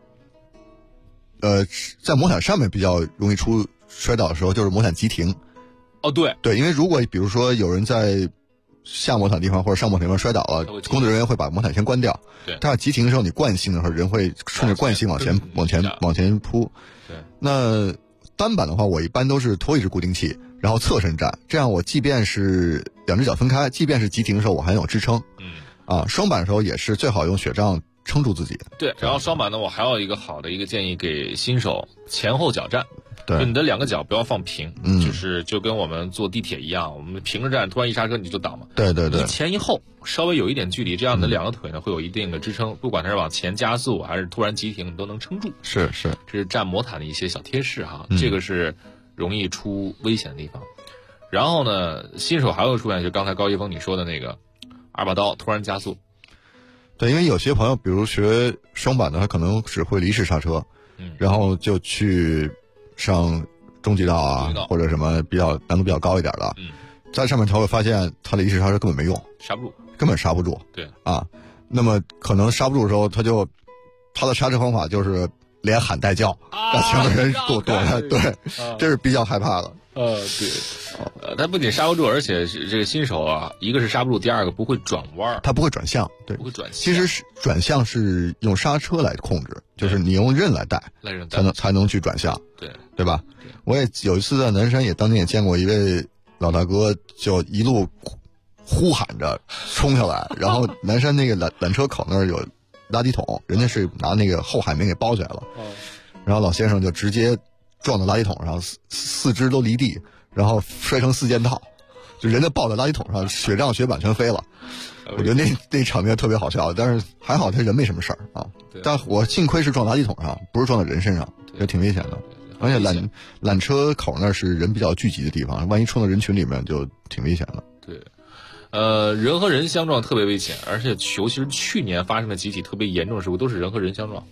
在魔毯上面比较容易出摔倒的时候，就是魔毯急停。 哦，对， 因为如果比如说有人在下魔毯地方或者上魔毯地方摔倒了，工作人员会把魔毯先关掉。 对， 但是急停的时候，你惯性的时候，人会顺着惯性往前扑。 对， 那单板的话，我一般都是拖一只固定器，然后侧身站，这样我即便是两只脚分开，即便是急停的时候，我还有支撑。双板的时候也是最好用雪杖撑住自己。 对，然后双板呢，我还有一个好的一个建议给新手：前后脚站。 对， 就你的两个脚不要放平，就跟我们坐地铁一样，我们平着站，突然一刹车你就倒嘛。 对， 一前一后稍微有一点距离，这样你的两个腿呢会有一定的支撑，不管它是往前加速还是突然急停，你都能撑住。 是， 这是站魔毯的一些小贴士哈，这个是容易出危险的地方。然后呢，新手还会出现就刚才高一峰你说的那个2把刀突然加速。 对，因为有些朋友比如学双板的，他可能只会离式刹车，然后就去上中级道啊，或者什么难度比较高一点的，在上面他会发现他的离式刹车根本没用，根本刹不住。 对啊，那么可能刹不住的时候，他的刹车方法就是连喊带叫，让前面人躲开。对，这是比较害怕的。 对，他不仅刹不住，而且是这个新手啊，一个是刹不住，第二个不会转弯， 他不会转向。对， 不会转向。 其实转向是用刹车来控制，就是你用刃来带，才能去转向。对吧？我也有一次在南山当年也见过一位老大哥，就一路呼喊着冲下来，然后南山那个缆车口那儿有垃圾桶，人家是拿那个后海绵给包起来了，然后老先生就直接撞到垃圾桶上，四肢都离地，然后摔成4件套，就人家抱在垃圾桶上，雪杖雪板全飞了。我觉得那场面特别好笑，但是还好他人没什么事儿啊。但我幸亏是撞垃圾桶上，不是撞到人身上，也挺危险的。而且缆车口那是人比较聚集的地方，万一冲到人群里面就挺危险的。 对，人和人相撞特别危险，而且尤其是去年发生的几起特别严重的事故都是人和人相撞。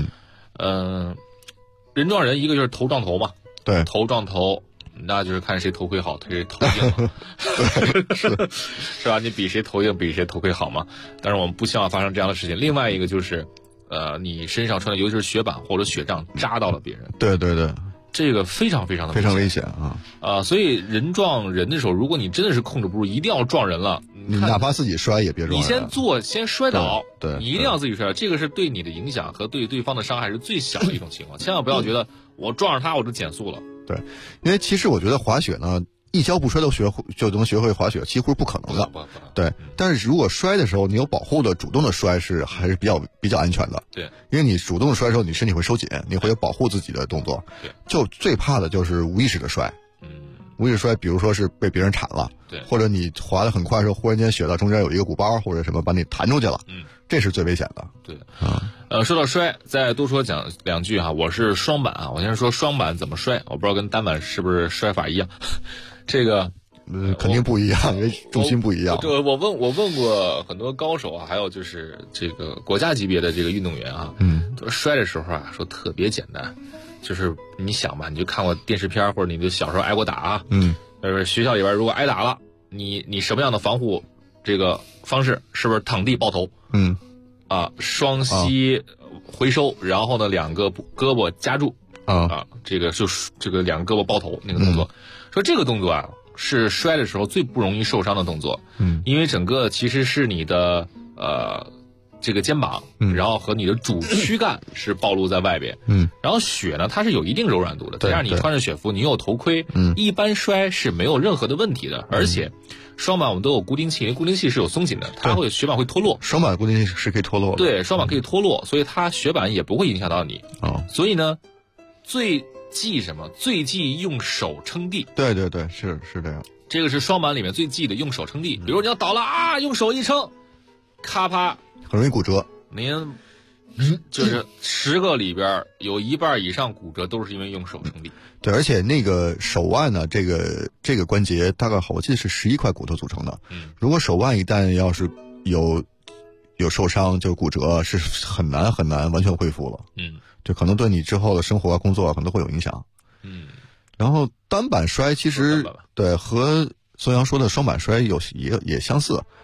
人撞人，一个就是头撞头嘛， 对， 头撞头，那就是看谁头盔好，谁头硬是吧？你比谁头硬，比谁头盔好嘛。但是我们不希望发生这样的事情。另外一个就是你身上穿的尤其是雪板或者雪杖扎到了别人， 对， 这个非常的非常危险啊！ 所以人撞人的时候，如果你真的是控制不住，一定要撞人了， 你哪怕自己摔也别撞人。 你先摔倒， 对， 你一定要自己摔倒，这个是对你的影响和对对方的伤害是最小的一种情况，千万不要觉得我撞上他我就减速了。 对，因为其实我觉得滑雪呢，一跤不摔就能学会滑雪，几乎是不可能的。对，但是如果摔的时候你有保护的，主动的摔还是比较安全的。 对， 因为你主动的摔的时候，你身体会收紧，你会有保护自己的动作。 对， 就最怕的就是无意识的摔。无意识摔，比如说是被别人铲了， 对， 或者你滑得很快的时候，忽然间雪道中间有一个鼓包或者什么把你弹出去了，这是最危险的。 对，说到摔，再多说讲两句哈。我是双板啊，我先说双板怎么摔，我不知道跟单板是不是摔法一样。这个肯定不一样，因为重心不一样。 我问过很多高手啊，还有就是这个国家级别的这个运动员啊，摔的时候啊，说特别简单。就是你想吧，你就看过电视片或者你就小时候挨过打啊，学校里边如果挨打了，你什么样的防护这个方式？是不是躺地抱头？双膝回收，然后呢两个胳膊夹住这个就是这个两个胳膊抱头那个动作。说这个动作啊是摔的时候最不容易受伤的动作，因为整个其实是你的这个肩膀，然后和你的主躯干是暴露在外边，然后雪呢，它是有一定柔软度的，再加上你穿着雪服，你有头盔，一般摔是没有任何的问题的，而且双板我们都有固定器，因为固定器是有松紧的，雪板会脱落， 双板固定器是可以脱落的， 对，双板可以脱落，所以它雪板也不会影响到你，所以呢，最忌用手撑地， 对，是这样， 这个是双板里面最忌的，用手撑地，比如你要倒了啊，用手一撑，咔啪。 很容易骨折， 您就是10个里边有1半以上骨折都是因为用手撑地。 对，而且那个手腕呢，这个关节大概我记得是11块骨头组成的。如果手腕一旦要是有受伤，就骨折，是很难完全恢复了。就可能对你之后的生活啊、工作啊可能都会有影响。然后单板摔其实对和孙杨说的双板摔也相似。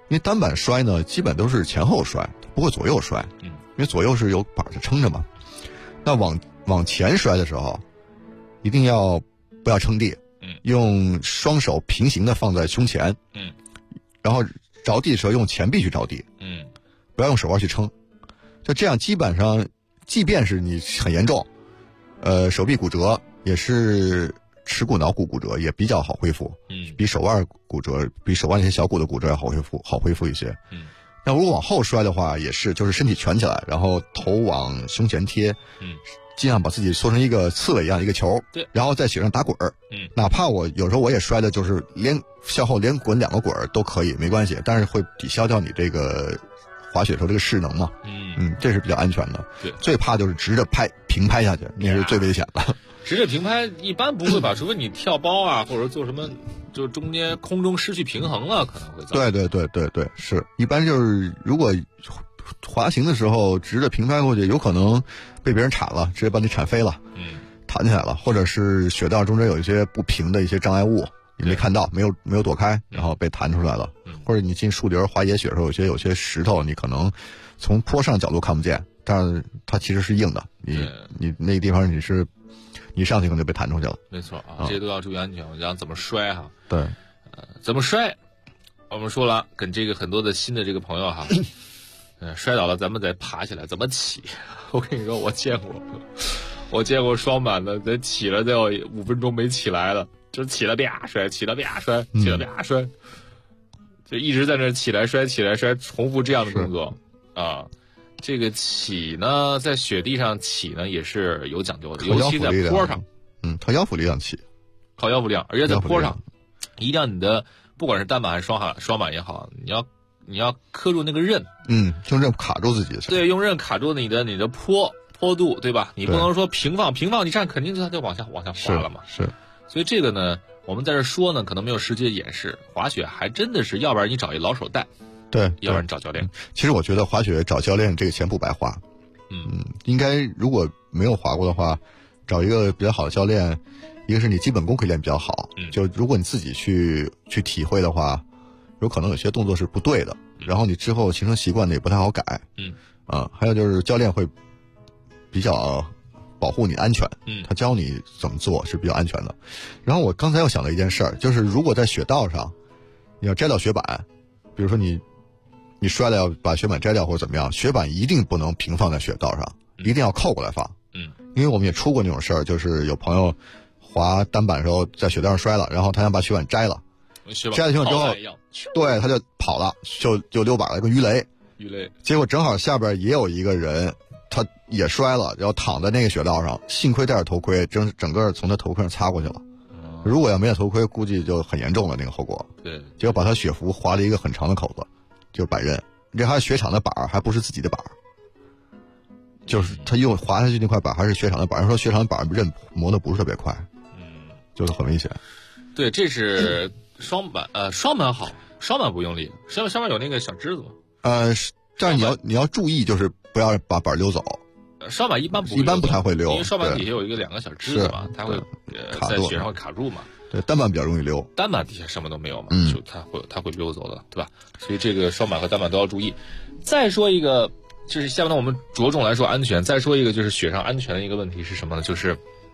因为单板摔呢，基本都是前后摔，不会左右摔。因为左右是有板儿撑着嘛。那往前摔的时候，一定不要撑地，用双手平行的放在胸前，然后着地的时候用前臂去着地，不要用手腕去撑。就这样，基本上，即便是你很严重，手臂骨折也是耻骨桡骨骨折，也比较好恢复，比手腕骨折，比手腕那些小骨的骨折要好恢复一些。那如果往后摔的话，也是就是身体蜷起来，然后头往胸前贴，尽量把自己缩成一个刺猬一样一个球， 对， 然后在雪上打滚儿，哪怕有时候我也摔的就是向后连滚2个滚儿都可以，没关系，但是会抵消掉你这个滑雪时候这个势能嘛，这是比较安全的。 对， 最怕就是直着平拍下去，那是最危险的。 直着平拍一般不会吧，除非你跳包啊，或者做什么，就中间空中失去平衡了，可能会造成。 对，是一般就是如果滑行的时候直着平拍过去，有可能被别人铲了，直接把你铲飞了，弹起来了，或者是雪道中间有一些不平的一些障碍物，你没看到，没有躲开，然后被弹出来了，或者你进树林滑野雪的时候，有些石头你可能从坡上角度看不见，但是它其实是硬的，你那个地方你上去可能就被弹出去了。 没错啊，这些都要注意安全。我讲怎么摔哈， 对， 怎么摔，我们说了，跟这个很多的新的这个朋友哈，摔倒了咱们再爬起来，怎么起？我跟你说，我见过双板的，得起了得有5分钟没起来了，就起了啪摔，起了啪摔，起了啪摔，就一直在那起来摔，重复这样的动作啊。这个起呢，在雪地上起呢也是有讲究的，尤其在坡上， 靠腰腹力量起， 靠腰腹力量，而且在坡上，一定要你的不管是单板还是双板也好，你要磕住那个刃， 用刃卡住自己， 对，用刃卡住你的坡度，对吧？你不能说平放你这样肯定它就往下滑了嘛。 是， 所以这个呢，我们在这说呢，可能没有实际的演示，滑雪还真的是，要不然你找一老手带。 对， 要不然找教练。 其实我觉得滑雪找教练这个钱不白花。应该如果没有滑过的话，找一个比较好的教练，一个是你基本功可以练比较好，就如果你自己去体会的话，有可能有些动作是不对的，然后你之后形成习惯的也不太好改。还有就是教练会比较保护你安全，他教你怎么做是比较安全的。然后我刚才又想了一件事儿，就是如果在雪道上你要摘掉雪板，比如说你摔了要把雪板摘掉或者怎么样，雪板一定不能平放在雪道上，一定要靠过来放。因为我们也出过那种事儿，就是有朋友滑单板的时候在雪道上摔了，然后他想把雪板摘了，摘了雪板之后，对，他就跑了，就溜板了，跟鱼雷。结果正好下边也有一个人，他也摔了，然后躺在那个雪道上，幸亏戴着头盔，整个从他头盔上擦过去了。如果要没戴头盔，估计就很严重了那个后果。 对， 结果把他雪服划了一个很长的口子。就是板刃，这还是雪场的板，还不是自己的板，就是他用滑下去那块板还是雪场的板。说雪场的板刃磨的不是特别快，就是很危险。 对，这是双板，双板好，双板不用力，上面有那个小枝子嘛。 但是你要注意，就是不要把板溜走。 双板一般不太会溜， 因为双板底下有2个小枝子嘛，它会在雪上会卡住嘛。 对，单板比较容易溜， 单板底下什么都没有嘛，就它会溜走的，对吧？所以这个双板和单板都要注意。再说一个，就是下面我们着重来说安全。再说一个，就是雪上安全的一个问题是什么呢？就是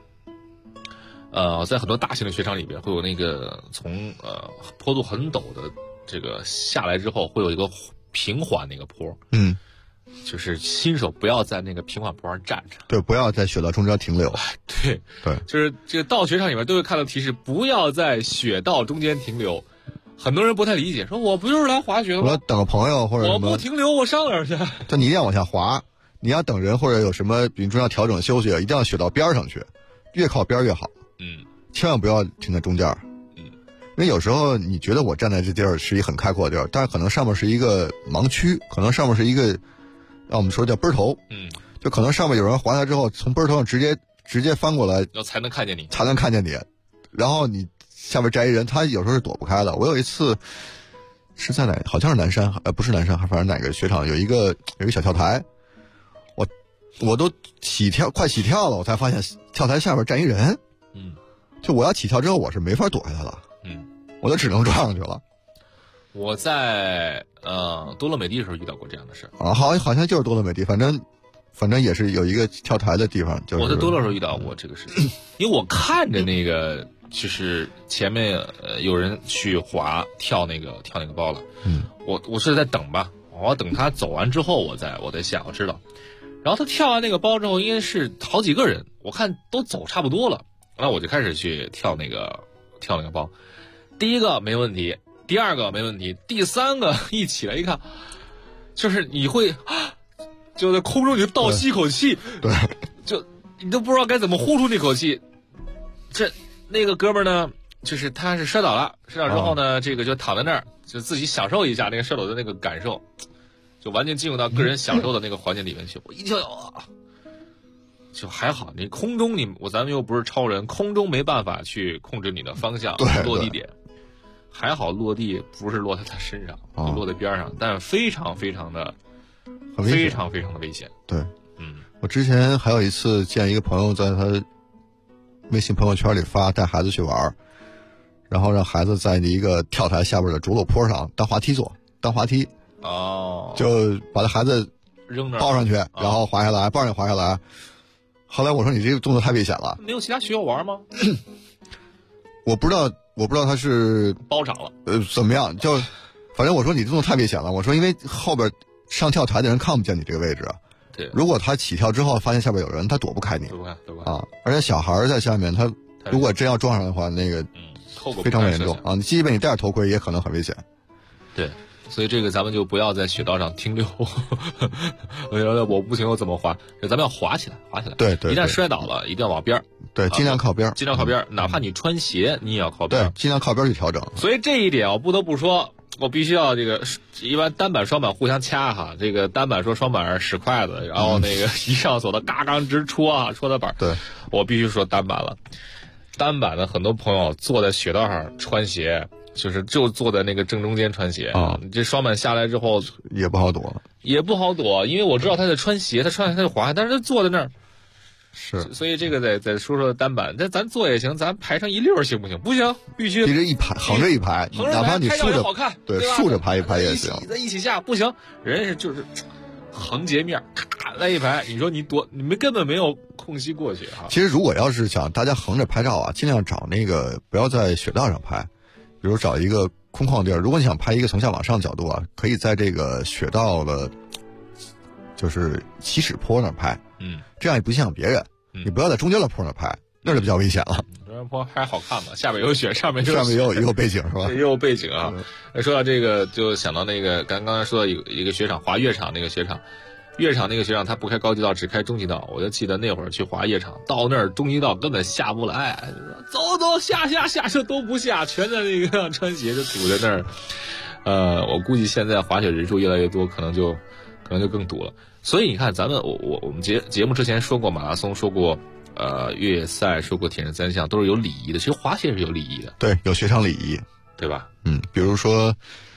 在很多大型的雪场里边会有那个从坡度很陡的这个下来之后，会有一个平缓那个坡，就是新手不要在那个平缓坡上站着， 对，不要在雪道中间停留。 对，就是这个到雪场里面都会看到提示，不要在雪道中间停留。很多人不太理解，说我不就是来滑雪的吗？ 我等个朋友或者我不停留，我上哪儿去？ 但你一定要往下滑，你要等人或者有什么比如说要调整休息，一定要雪道边上去，越靠边越好。千万不要停在中间。因为有时候你觉得我站在这地儿是一很开阔的地儿，但是可能上面是一个盲区，可能上面是一个让我们说叫奔头，就可能上面有人滑下之后，从奔头上直接翻过来， 才能看见你， 然后你下面站一人，他有时候是躲不开的。我有一次是在好像是南山，不是南山，反正哪个雪场有一个小跳台，我都快起跳了，我才发现跳台下边站一人，就我要起跳之后，我是没法躲下来了，我就只能撞上去了。 我在多乐美地的时候遇到过这样的事啊，好像就是多乐美地，反正也是有一个跳台的地方。就是我在多乐时候遇到过这个事情，因为我看着那个就是前面有人去跳那个包了，我是在等吧，我要等他走完之后我再下，我知道。然后他跳完那个包之后，因为是好几个人，我看都走差不多了，然后我就开始去跳那个包，第一个没问题。第二个没问题，第三个一起来一看，就是你会就在空中你就倒吸一口气， 对， 就你都不知道该怎么呼出那口气。那个哥们儿呢，就是他是摔倒了，摔倒之后呢，这个就躺在那儿，就自己享受一下那个摔倒的那个感受，就完全进入到个人享受的那个环境里面去。我一跳就还好，你空中咱们又不是超人，空中没办法去控制你的方向落地点。还好落地不是落在他身上，落在边上，但是非常非常的危险。 对，我之前还有一次见一个朋友在他微信朋友圈里发带孩子去玩，然后让孩子在一个跳台下边的着落坡上当滑梯，就把他孩子扔那抱上去，然后滑下来，抱上去滑下来。后来我说你这个动作太危险了。 没有其他学校玩吗？ 我不知道他是包场了， 怎么样？就反正我说你这动作太危险了。我说因为后边上跳台的人看不见你这个位置， 对， 如果他起跳之后发现下边有人，他躲不开你， 躲不开啊！而且小孩在下面，他如果真要撞上的话，那个非常严重啊！你即便你戴着头盔，也可能很危险。 对，所以这个咱们就不要在雪道上停留。我不行，我怎么滑？咱们要滑起来。 对， 一旦摔倒了，一定要往边儿。 对，尽量靠边， 哪怕你穿鞋，你也要靠边。 对，尽量靠边去调整。 所以这一点我不得不说，我必须要这个，一般单板双板互相掐哈，这个单板说双板使筷子，然后那个一上锁的嘎嘎直戳的板。 对， 我必须说单板了。单板的很多朋友坐在雪道上穿鞋，就坐在那个正中间穿鞋啊。这双板下来之后也不好躲， 因为我知道他在穿鞋，他就滑，但是他坐在那儿。 是， 所以这个再说说单板，咱坐也行，咱排成一溜行不行？不行，必须提着一排，横着一排，哪怕你竖着好看， 对，竖着排一排也行。 咱一起下不行，人就是横截面，咔来一排，你说你们根本没有空隙过去哈。 其实如果要是想大家横着拍照啊，尽量找那个不要在雪道上拍，比如找一个空旷地儿。如果你想拍一个从下往上角度啊，可以在这个雪道的，就是起始坡那儿拍。这样也不影响别人。你不要在中间的坡那拍，那就比较危险了。 中间坡还好看嘛，下面有雪，上面也有背景是吧？ 也有背景啊。说到这个，就想到那个刚才说到一个雪场，滑乐场那个雪场，它不开高级道，只开中级道。我就记得那会儿去滑夜场，到那儿中级道根本下不来，走下车都不下，全在那个穿鞋就堵在那儿。我估计现在滑雪人数越来越多，可能就更堵了。所以你看，我们节目之前说过马拉松，说过越野赛，说过铁人三项，都是有礼仪的。其实滑雪是有礼仪的， 对，有雪场礼仪， 对吧？ 比如说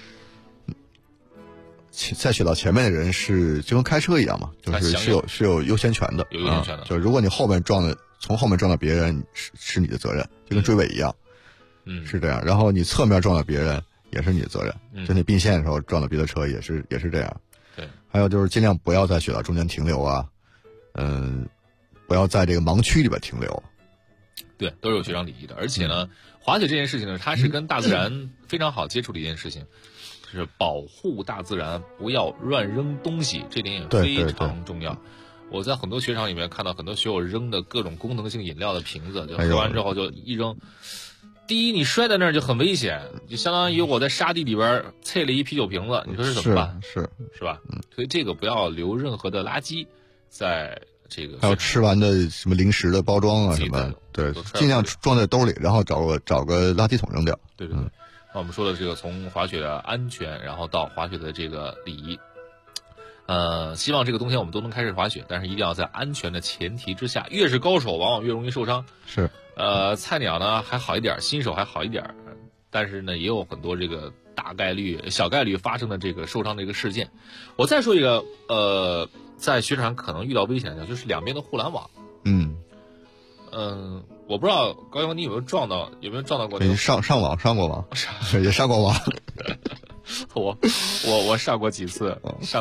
在雪道前面的人就跟开车一样嘛，是有优先权的， 有优先权的。 就如果你从后面撞到别人，是你的责任，就跟追尾一样，是这样。然后你侧面撞到别人也是你的责任，就你并线的时候撞到别的车也是这样。 对， 还有就是尽量不要在雪道中间停留啊，不要在这个盲区里边停留。 对，都是有雪场礼仪的。而且呢，滑雪这件事情呢，它是跟大自然非常好接触的一件事情，就是保护大自然，不要乱扔东西，这点也非常重要。我在很多雪场里面看到很多学友扔的各种功能性饮料的瓶子，就喝完之后就一扔。第一，你摔在那儿就很危险，就相当于我在沙地里边啐了一啤酒瓶子，你说是怎么办？是吧？所以这个不要留任何的垃圾在这个。 还有吃完的什么零食的包装啊什么，对，尽量装在兜里，然后找个垃圾桶扔掉。 对。那我们说的这个从滑雪的安全，然后到滑雪的这个礼仪。希望这个冬天我们都能开始滑雪，但是一定要在安全的前提之下。越是高手，往往越容易受伤。 是。 菜鸟呢还好一点，新手还好一点，但是呢也有很多这个小概率发生的这个受伤的一个事件。我再说一个在雪场可能遇到危险的，就是两边的护栏网。我不知道高阳你有没有撞到过那个？ 你上网上过吗？也上过网。 我上过几次，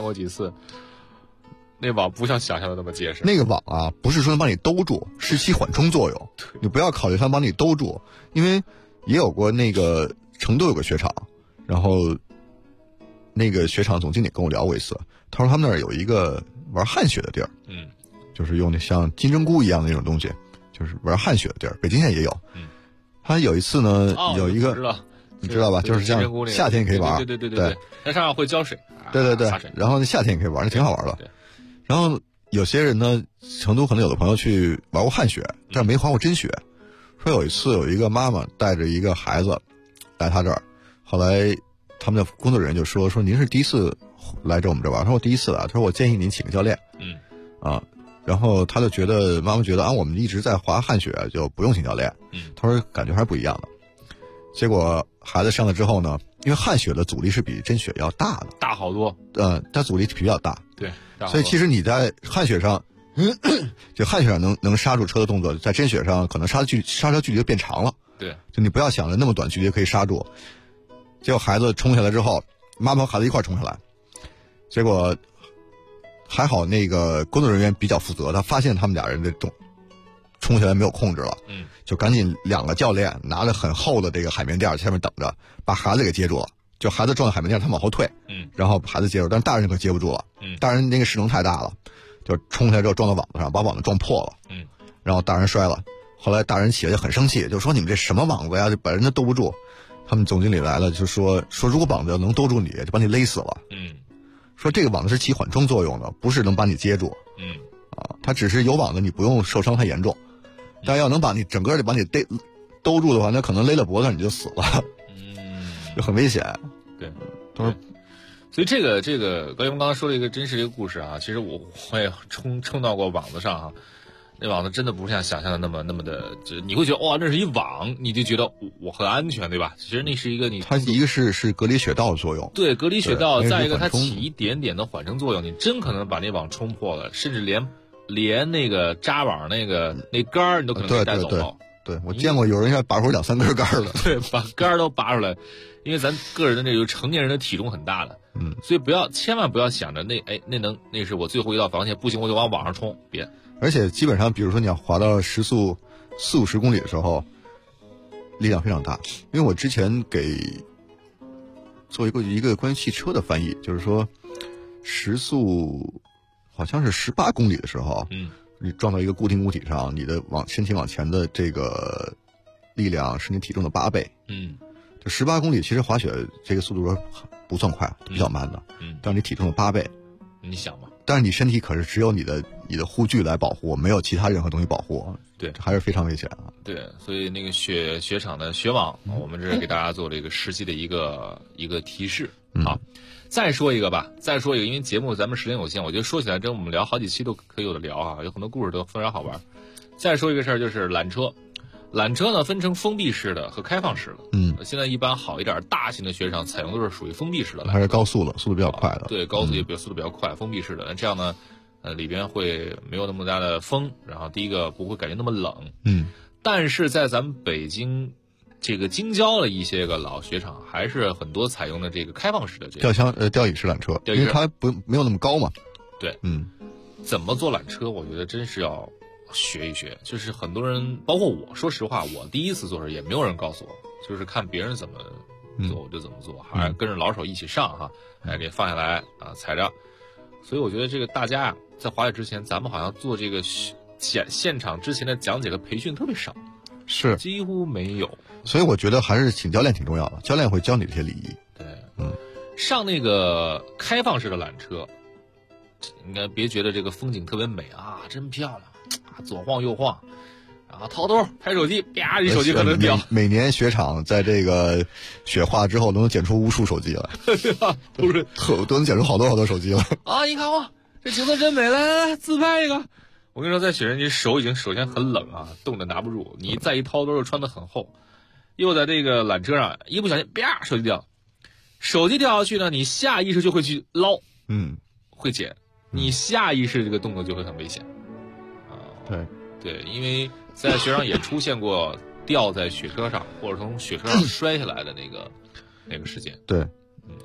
那网不像想象的那么结实。 那个网啊，不是说能帮你兜住，是起缓冲作用。你不要考虑它帮你兜住，因为也有过那个成都有个雪场，然后那个雪场总经理跟我聊过一次，他说他们那儿有一个玩旱雪的地儿，就是用那像金针菇一样的那种东西，就是玩旱雪的地儿，北京现在也有。他有一次呢，有一个你知道吧，就是像夏天也可以玩， 对，在上面会浇水， 对，然后夏天也可以玩，那挺好玩的。然后有些人呢，成都可能有的朋友去玩过旱雪，但是没滑过真雪。说有一次有一个妈妈带着一个孩子来他这儿，后来他们的工作人员就说您是第一次来这我们这玩？他说我第一次来，他说我建议您请个教练。然后他就妈妈觉得我们一直在滑旱雪，就不用请教练。他说感觉还是不一样的。结果孩子上来之后呢，因为旱雪的阻力是比真雪要大的， 大好多。 它阻力比较大。 对， 所以其实你在旱雪上，就旱雪上能刹住车的动作，在真雪上可能刹车距离就变长了。 对， 就你不要想着那么短距离可以刹住。结果孩子冲下来之后，妈妈和孩子一块冲下来，结果还好那个工作人员比较负责，他发现他们俩人的冲下来没有控制了，就赶紧两个教练拿着很厚的这个海绵垫在下面等着，把孩子给接住了。就孩子撞到海绵垫，他往后退，然后孩子接住，但是大人可接不住了，大人那个势能太大了，就冲下来之后撞到网子上，把网子撞破了，然后大人摔了。后来大人起来就很生气，就说你们这什么网子呀，就把人家兜不住。他们总经理来了，就说如果网子要能兜住你，就把你勒死了。说这个网子是起缓冲作用的，不是能把你接住。它只是有网子，你不用受伤太严重。但要能把你整个的把你兜住的话，那可能勒了脖子上你就死了。就很危险。 对，所以这个高英刚才说了一个真实的一个故事啊，其实我也冲到过网子上啊，那网子真的不是像想象的那么的，就你会觉得哇，那是一网，你就觉得我很安全，对吧？其实那是一个它一个是隔离雪道的作用， 对，隔离雪道，再一个它起一点点的缓冲作用，你真可能把那网冲破了，甚至连那个扎网那杆儿你都可能给带走了。 对，我见过有人要拔出2、3根杆了， 对，把杆儿都拔出来，因为咱个人的这个成年人的体重很大的，所以千万不要想着那是我最后一道防线，不行我就往网上冲，别。 而且基本上，比如说你要滑到时速40-50公里的时候，力量非常大。因为我之前做一个关于汽车的翻译，就是说时速好像是18公里的时候，你撞到一个固定物体上，你的身体往前的这个力量是你体重的8倍。就18公里，其实滑雪这个速度不算快，比较慢的。但是你体重的8倍， 你想吧。 但是你身体可是只有你的护具来保护，没有其他任何东西保护。 对， 这还是非常危险啊。 对，所以那个雪场的雪网，我们这是给大家做了一个实际的一个提示。好，再说一个，因为节目咱们时间有限，我觉得说起来真我们聊好几期都可以有的聊啊，有很多故事都非常好玩。再说一个事儿，就是缆车。缆车呢分成封闭式的和开放式的。现在一般好一点大型的雪场采用都是属于封闭式的缆车， 还是高速的，速度比较快的。 对，高速也速度比较快，封闭式的。这样呢，里边会没有那么大的风，然后第一个不会感觉那么冷。但是在咱们北京这个京郊的一些个老雪场，还是很多采用的这个开放式的这个吊椅式缆车，因为它没有那么高嘛。 对，怎么坐缆车，我觉得真是要学一学。就是很多人，包括我，说实话，我第一次做时也没有人告诉我，就是看别人怎么做我就怎么做，还是跟着老手一起上哈，给放下来啊，踩着。所以我觉得这个大家在滑雪之前，咱们好像做这个现场之前的讲解和培训特别少， 是几乎没有。 所以我觉得还是请教练挺重要的，教练会教你这些礼仪。 对，上那个开放式的缆车，应该别觉得这个风景特别美啊，真漂亮啊，左晃右晃，然后掏兜拍手机，啪，一手机可能掉。 每年雪场在这个雪化之后，都能捡出无数手机来， 对吧？不是， 都能捡出好多手机了啊！你看我这景色真美，来自拍一个。我跟你说，在雪人你手已经首先很冷啊，冻得拿不住，你再一掏兜又穿得很厚，又在这个缆车上一不小心，啪，手机掉。手机掉下去呢，你下意识就会去捞，会捡，你下意识这个动作就会很危险，对，因为在雪场也出现过掉在雪车上或者从雪车上摔下来的那个事件， 对，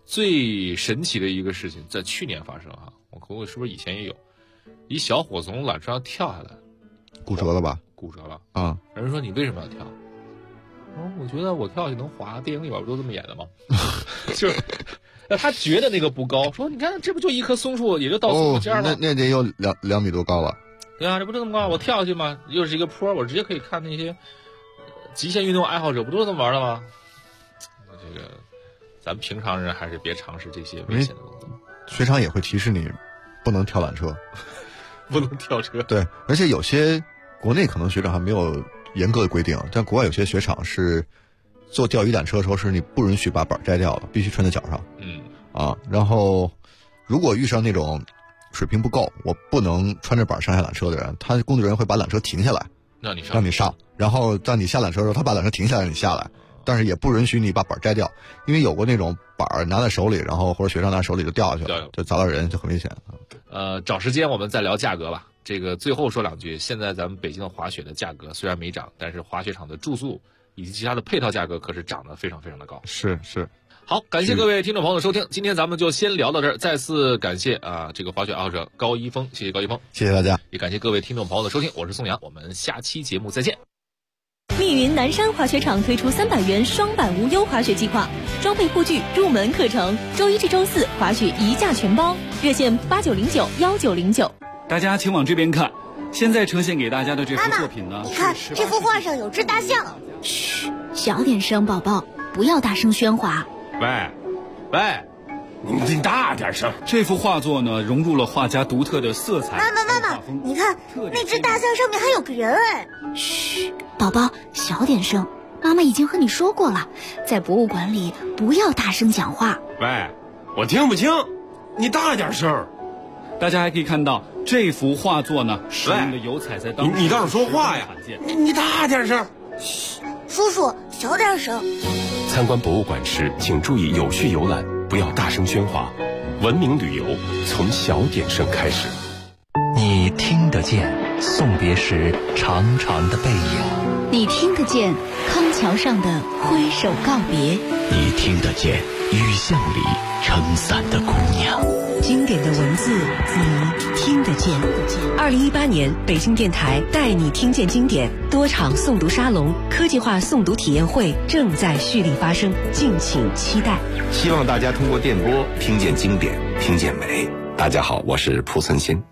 最神奇的一个事情在去年发生哈，我看过是不是以前也有，一小伙从缆车上跳下来， 骨折了吧？ 骨折了啊！ 人说你为什么要跳？我觉得我跳下去能滑，电影里边不都这么演的吗？就是他觉得那个不高，说你看这不就一棵松树，也就到松树尖了。 那得有两米多高了。 对啊，这不就这么高？我跳下去嘛，又是一个坡，我直接可以看那些极限运动爱好者，不都是这么玩的吗？这个咱们平常人还是别尝试这些危险的动作。 雪场也会提示你不能跳缆车， 不能跳车。 对，而且有些国内可能雪场还没有严格的规定，但国外有些雪场是坐钓鱼缆车的时候是你不允许把板摘掉了，必须穿在脚上。然后如果遇上那种水平不够，我不能穿着板上下缆车的人，他工作人员会把缆车停下来，让你上，然后当你下缆车的时候，他把缆车停下来让你下来，但是也不允许你把板摘掉，因为有过那种板拿在手里，然后或者雪上拿手里就掉下去了，就砸到人，就很危险。 找时间我们再聊价格吧。这个最后说两句，现在咱们北京的滑雪的价格虽然没涨，但是滑雪场的住宿以及其他的配套价格可是涨得非常非常的高。 是。 好，感谢各位听众朋友的收听，今天咱们就先聊到这儿。再次感谢这个滑雪爱好者高一峰，谢谢高一峰， 谢谢大家， 也感谢各位听众朋友的收听，我是宋阳，我们下期节目再见。 密云南山滑雪场推出300元双板无忧滑雪计划，装备护具、入门课程，周一至周四滑雪一价全包，热线89091909。 大家请往这边看，现在呈现给大家的这幅作品呢， 你看这幅画上有只大象。 嘘，小点声，宝宝，不要大声喧哗。 喂，你大点声。这幅画作呢，融入了画家独特的色彩。 妈妈，你看那只大象上面还有个人哎。 嘘，宝宝，小点声。妈妈已经和你说过了，在博物馆里不要大声讲话。 喂，我听不清，你大点声。大家还可以看到这幅画作呢，使用的油彩在当时你倒是说话呀！你大点声。 嘘，叔叔小点声。 参观博物馆时，请注意有序游览，不要大声喧哗。文明旅游从小点声开始。 你听得见送别时长长的背影， 你听得见康桥上的挥手告别， 你听得见雨巷里撑伞的姑娘。 经典的文字你听得见。2018年北京电台带你听见经典多场诵读沙龙、科技化诵读体验会正在蓄力发生，敬请期待。 希望大家通过电波听见经典，听见美。大家好，我是蒲森新。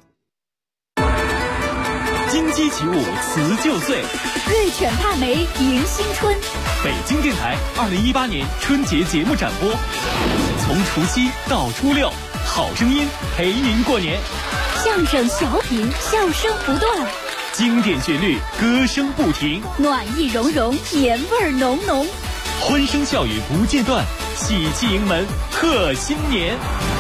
金鸡起舞辞旧岁， 瑞犬帕梅迎新春。 北京电台2018年春节节目展播，从除夕到初六，好声音陪您过年。 相声小品，笑声不断， 经典旋律，歌声不停， 暖意融融，年味浓浓， 欢声笑语不间断，喜气迎门贺新年。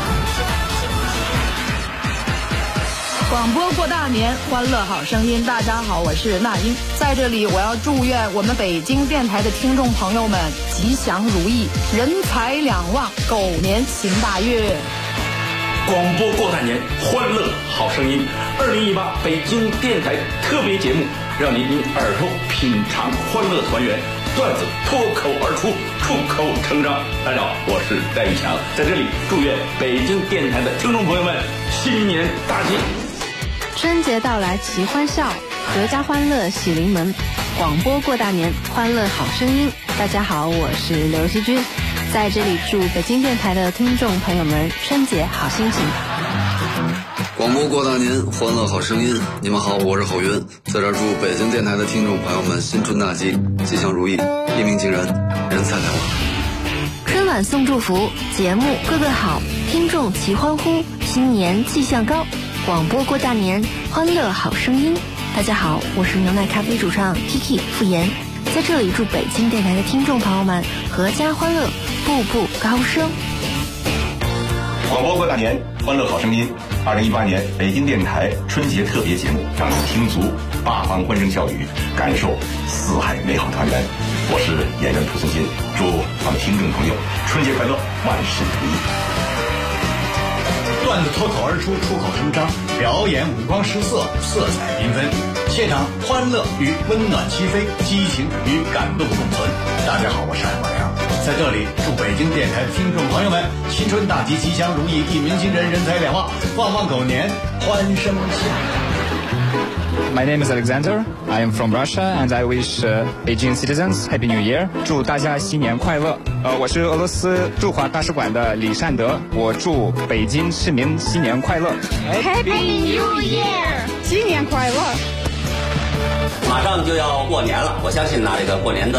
广播过大年，欢乐好声音。大家好，我是那英，在这里我要祝愿我们北京电台的听众朋友们吉祥如意，人财两旺，狗年行大运。 广播过大年，欢乐好声音。2018北京电台特别节目，让您用耳朵品尝欢乐团圆，段子脱口而出，出口成章。大家好，我是戴玉强，在这里祝愿北京电台的听众朋友们新年大吉。 春节到来齐欢笑，阖家欢乐喜临门。广播过大年，欢乐好声音。大家好，我是刘希军，在这里祝北京电台的听众朋友们春节好心情。 广播过大年，欢乐好声音。你们好，我是郝云，在这儿祝北京电台的听众朋友们新春大吉，吉祥如意，一鸣惊人，人财两旺。 春晚送祝福，节目个个好，听众齐欢呼，新年气象高。广播过大年，欢乐好声音。大家好，我是牛奶咖啡主唱 Kiki 傅岩，在这里祝北京电台的听众朋友们阖家欢乐，步步高升。 广播过大年，欢乐好声音。2018年北京电台春节特别节目，让你听足八方欢声笑语，感受四海美好团圆。我是演员蒲松新，祝咱们听众朋友春节快乐，万事如意。 段子脱口而出，出口成章，表演五光十色，色彩缤纷，现场欢乐与温暖齐飞，激情与感动共存。大家好，我是艾宝良。 在这里祝北京电台的听众朋友们新春大吉，吉祥如意，一鸣惊人，人财两旺，旺旺狗年，欢声笑。 My name is Alexander. I am from Russia, and I wish Beijing citizens Happy New Year. 祝大家新年快乐。我是俄罗斯驻华大使馆的李善德，我祝北京市民新年快乐。 Happy New Year， 新年快乐。 马上就要过年了，我相信呢，这个过年的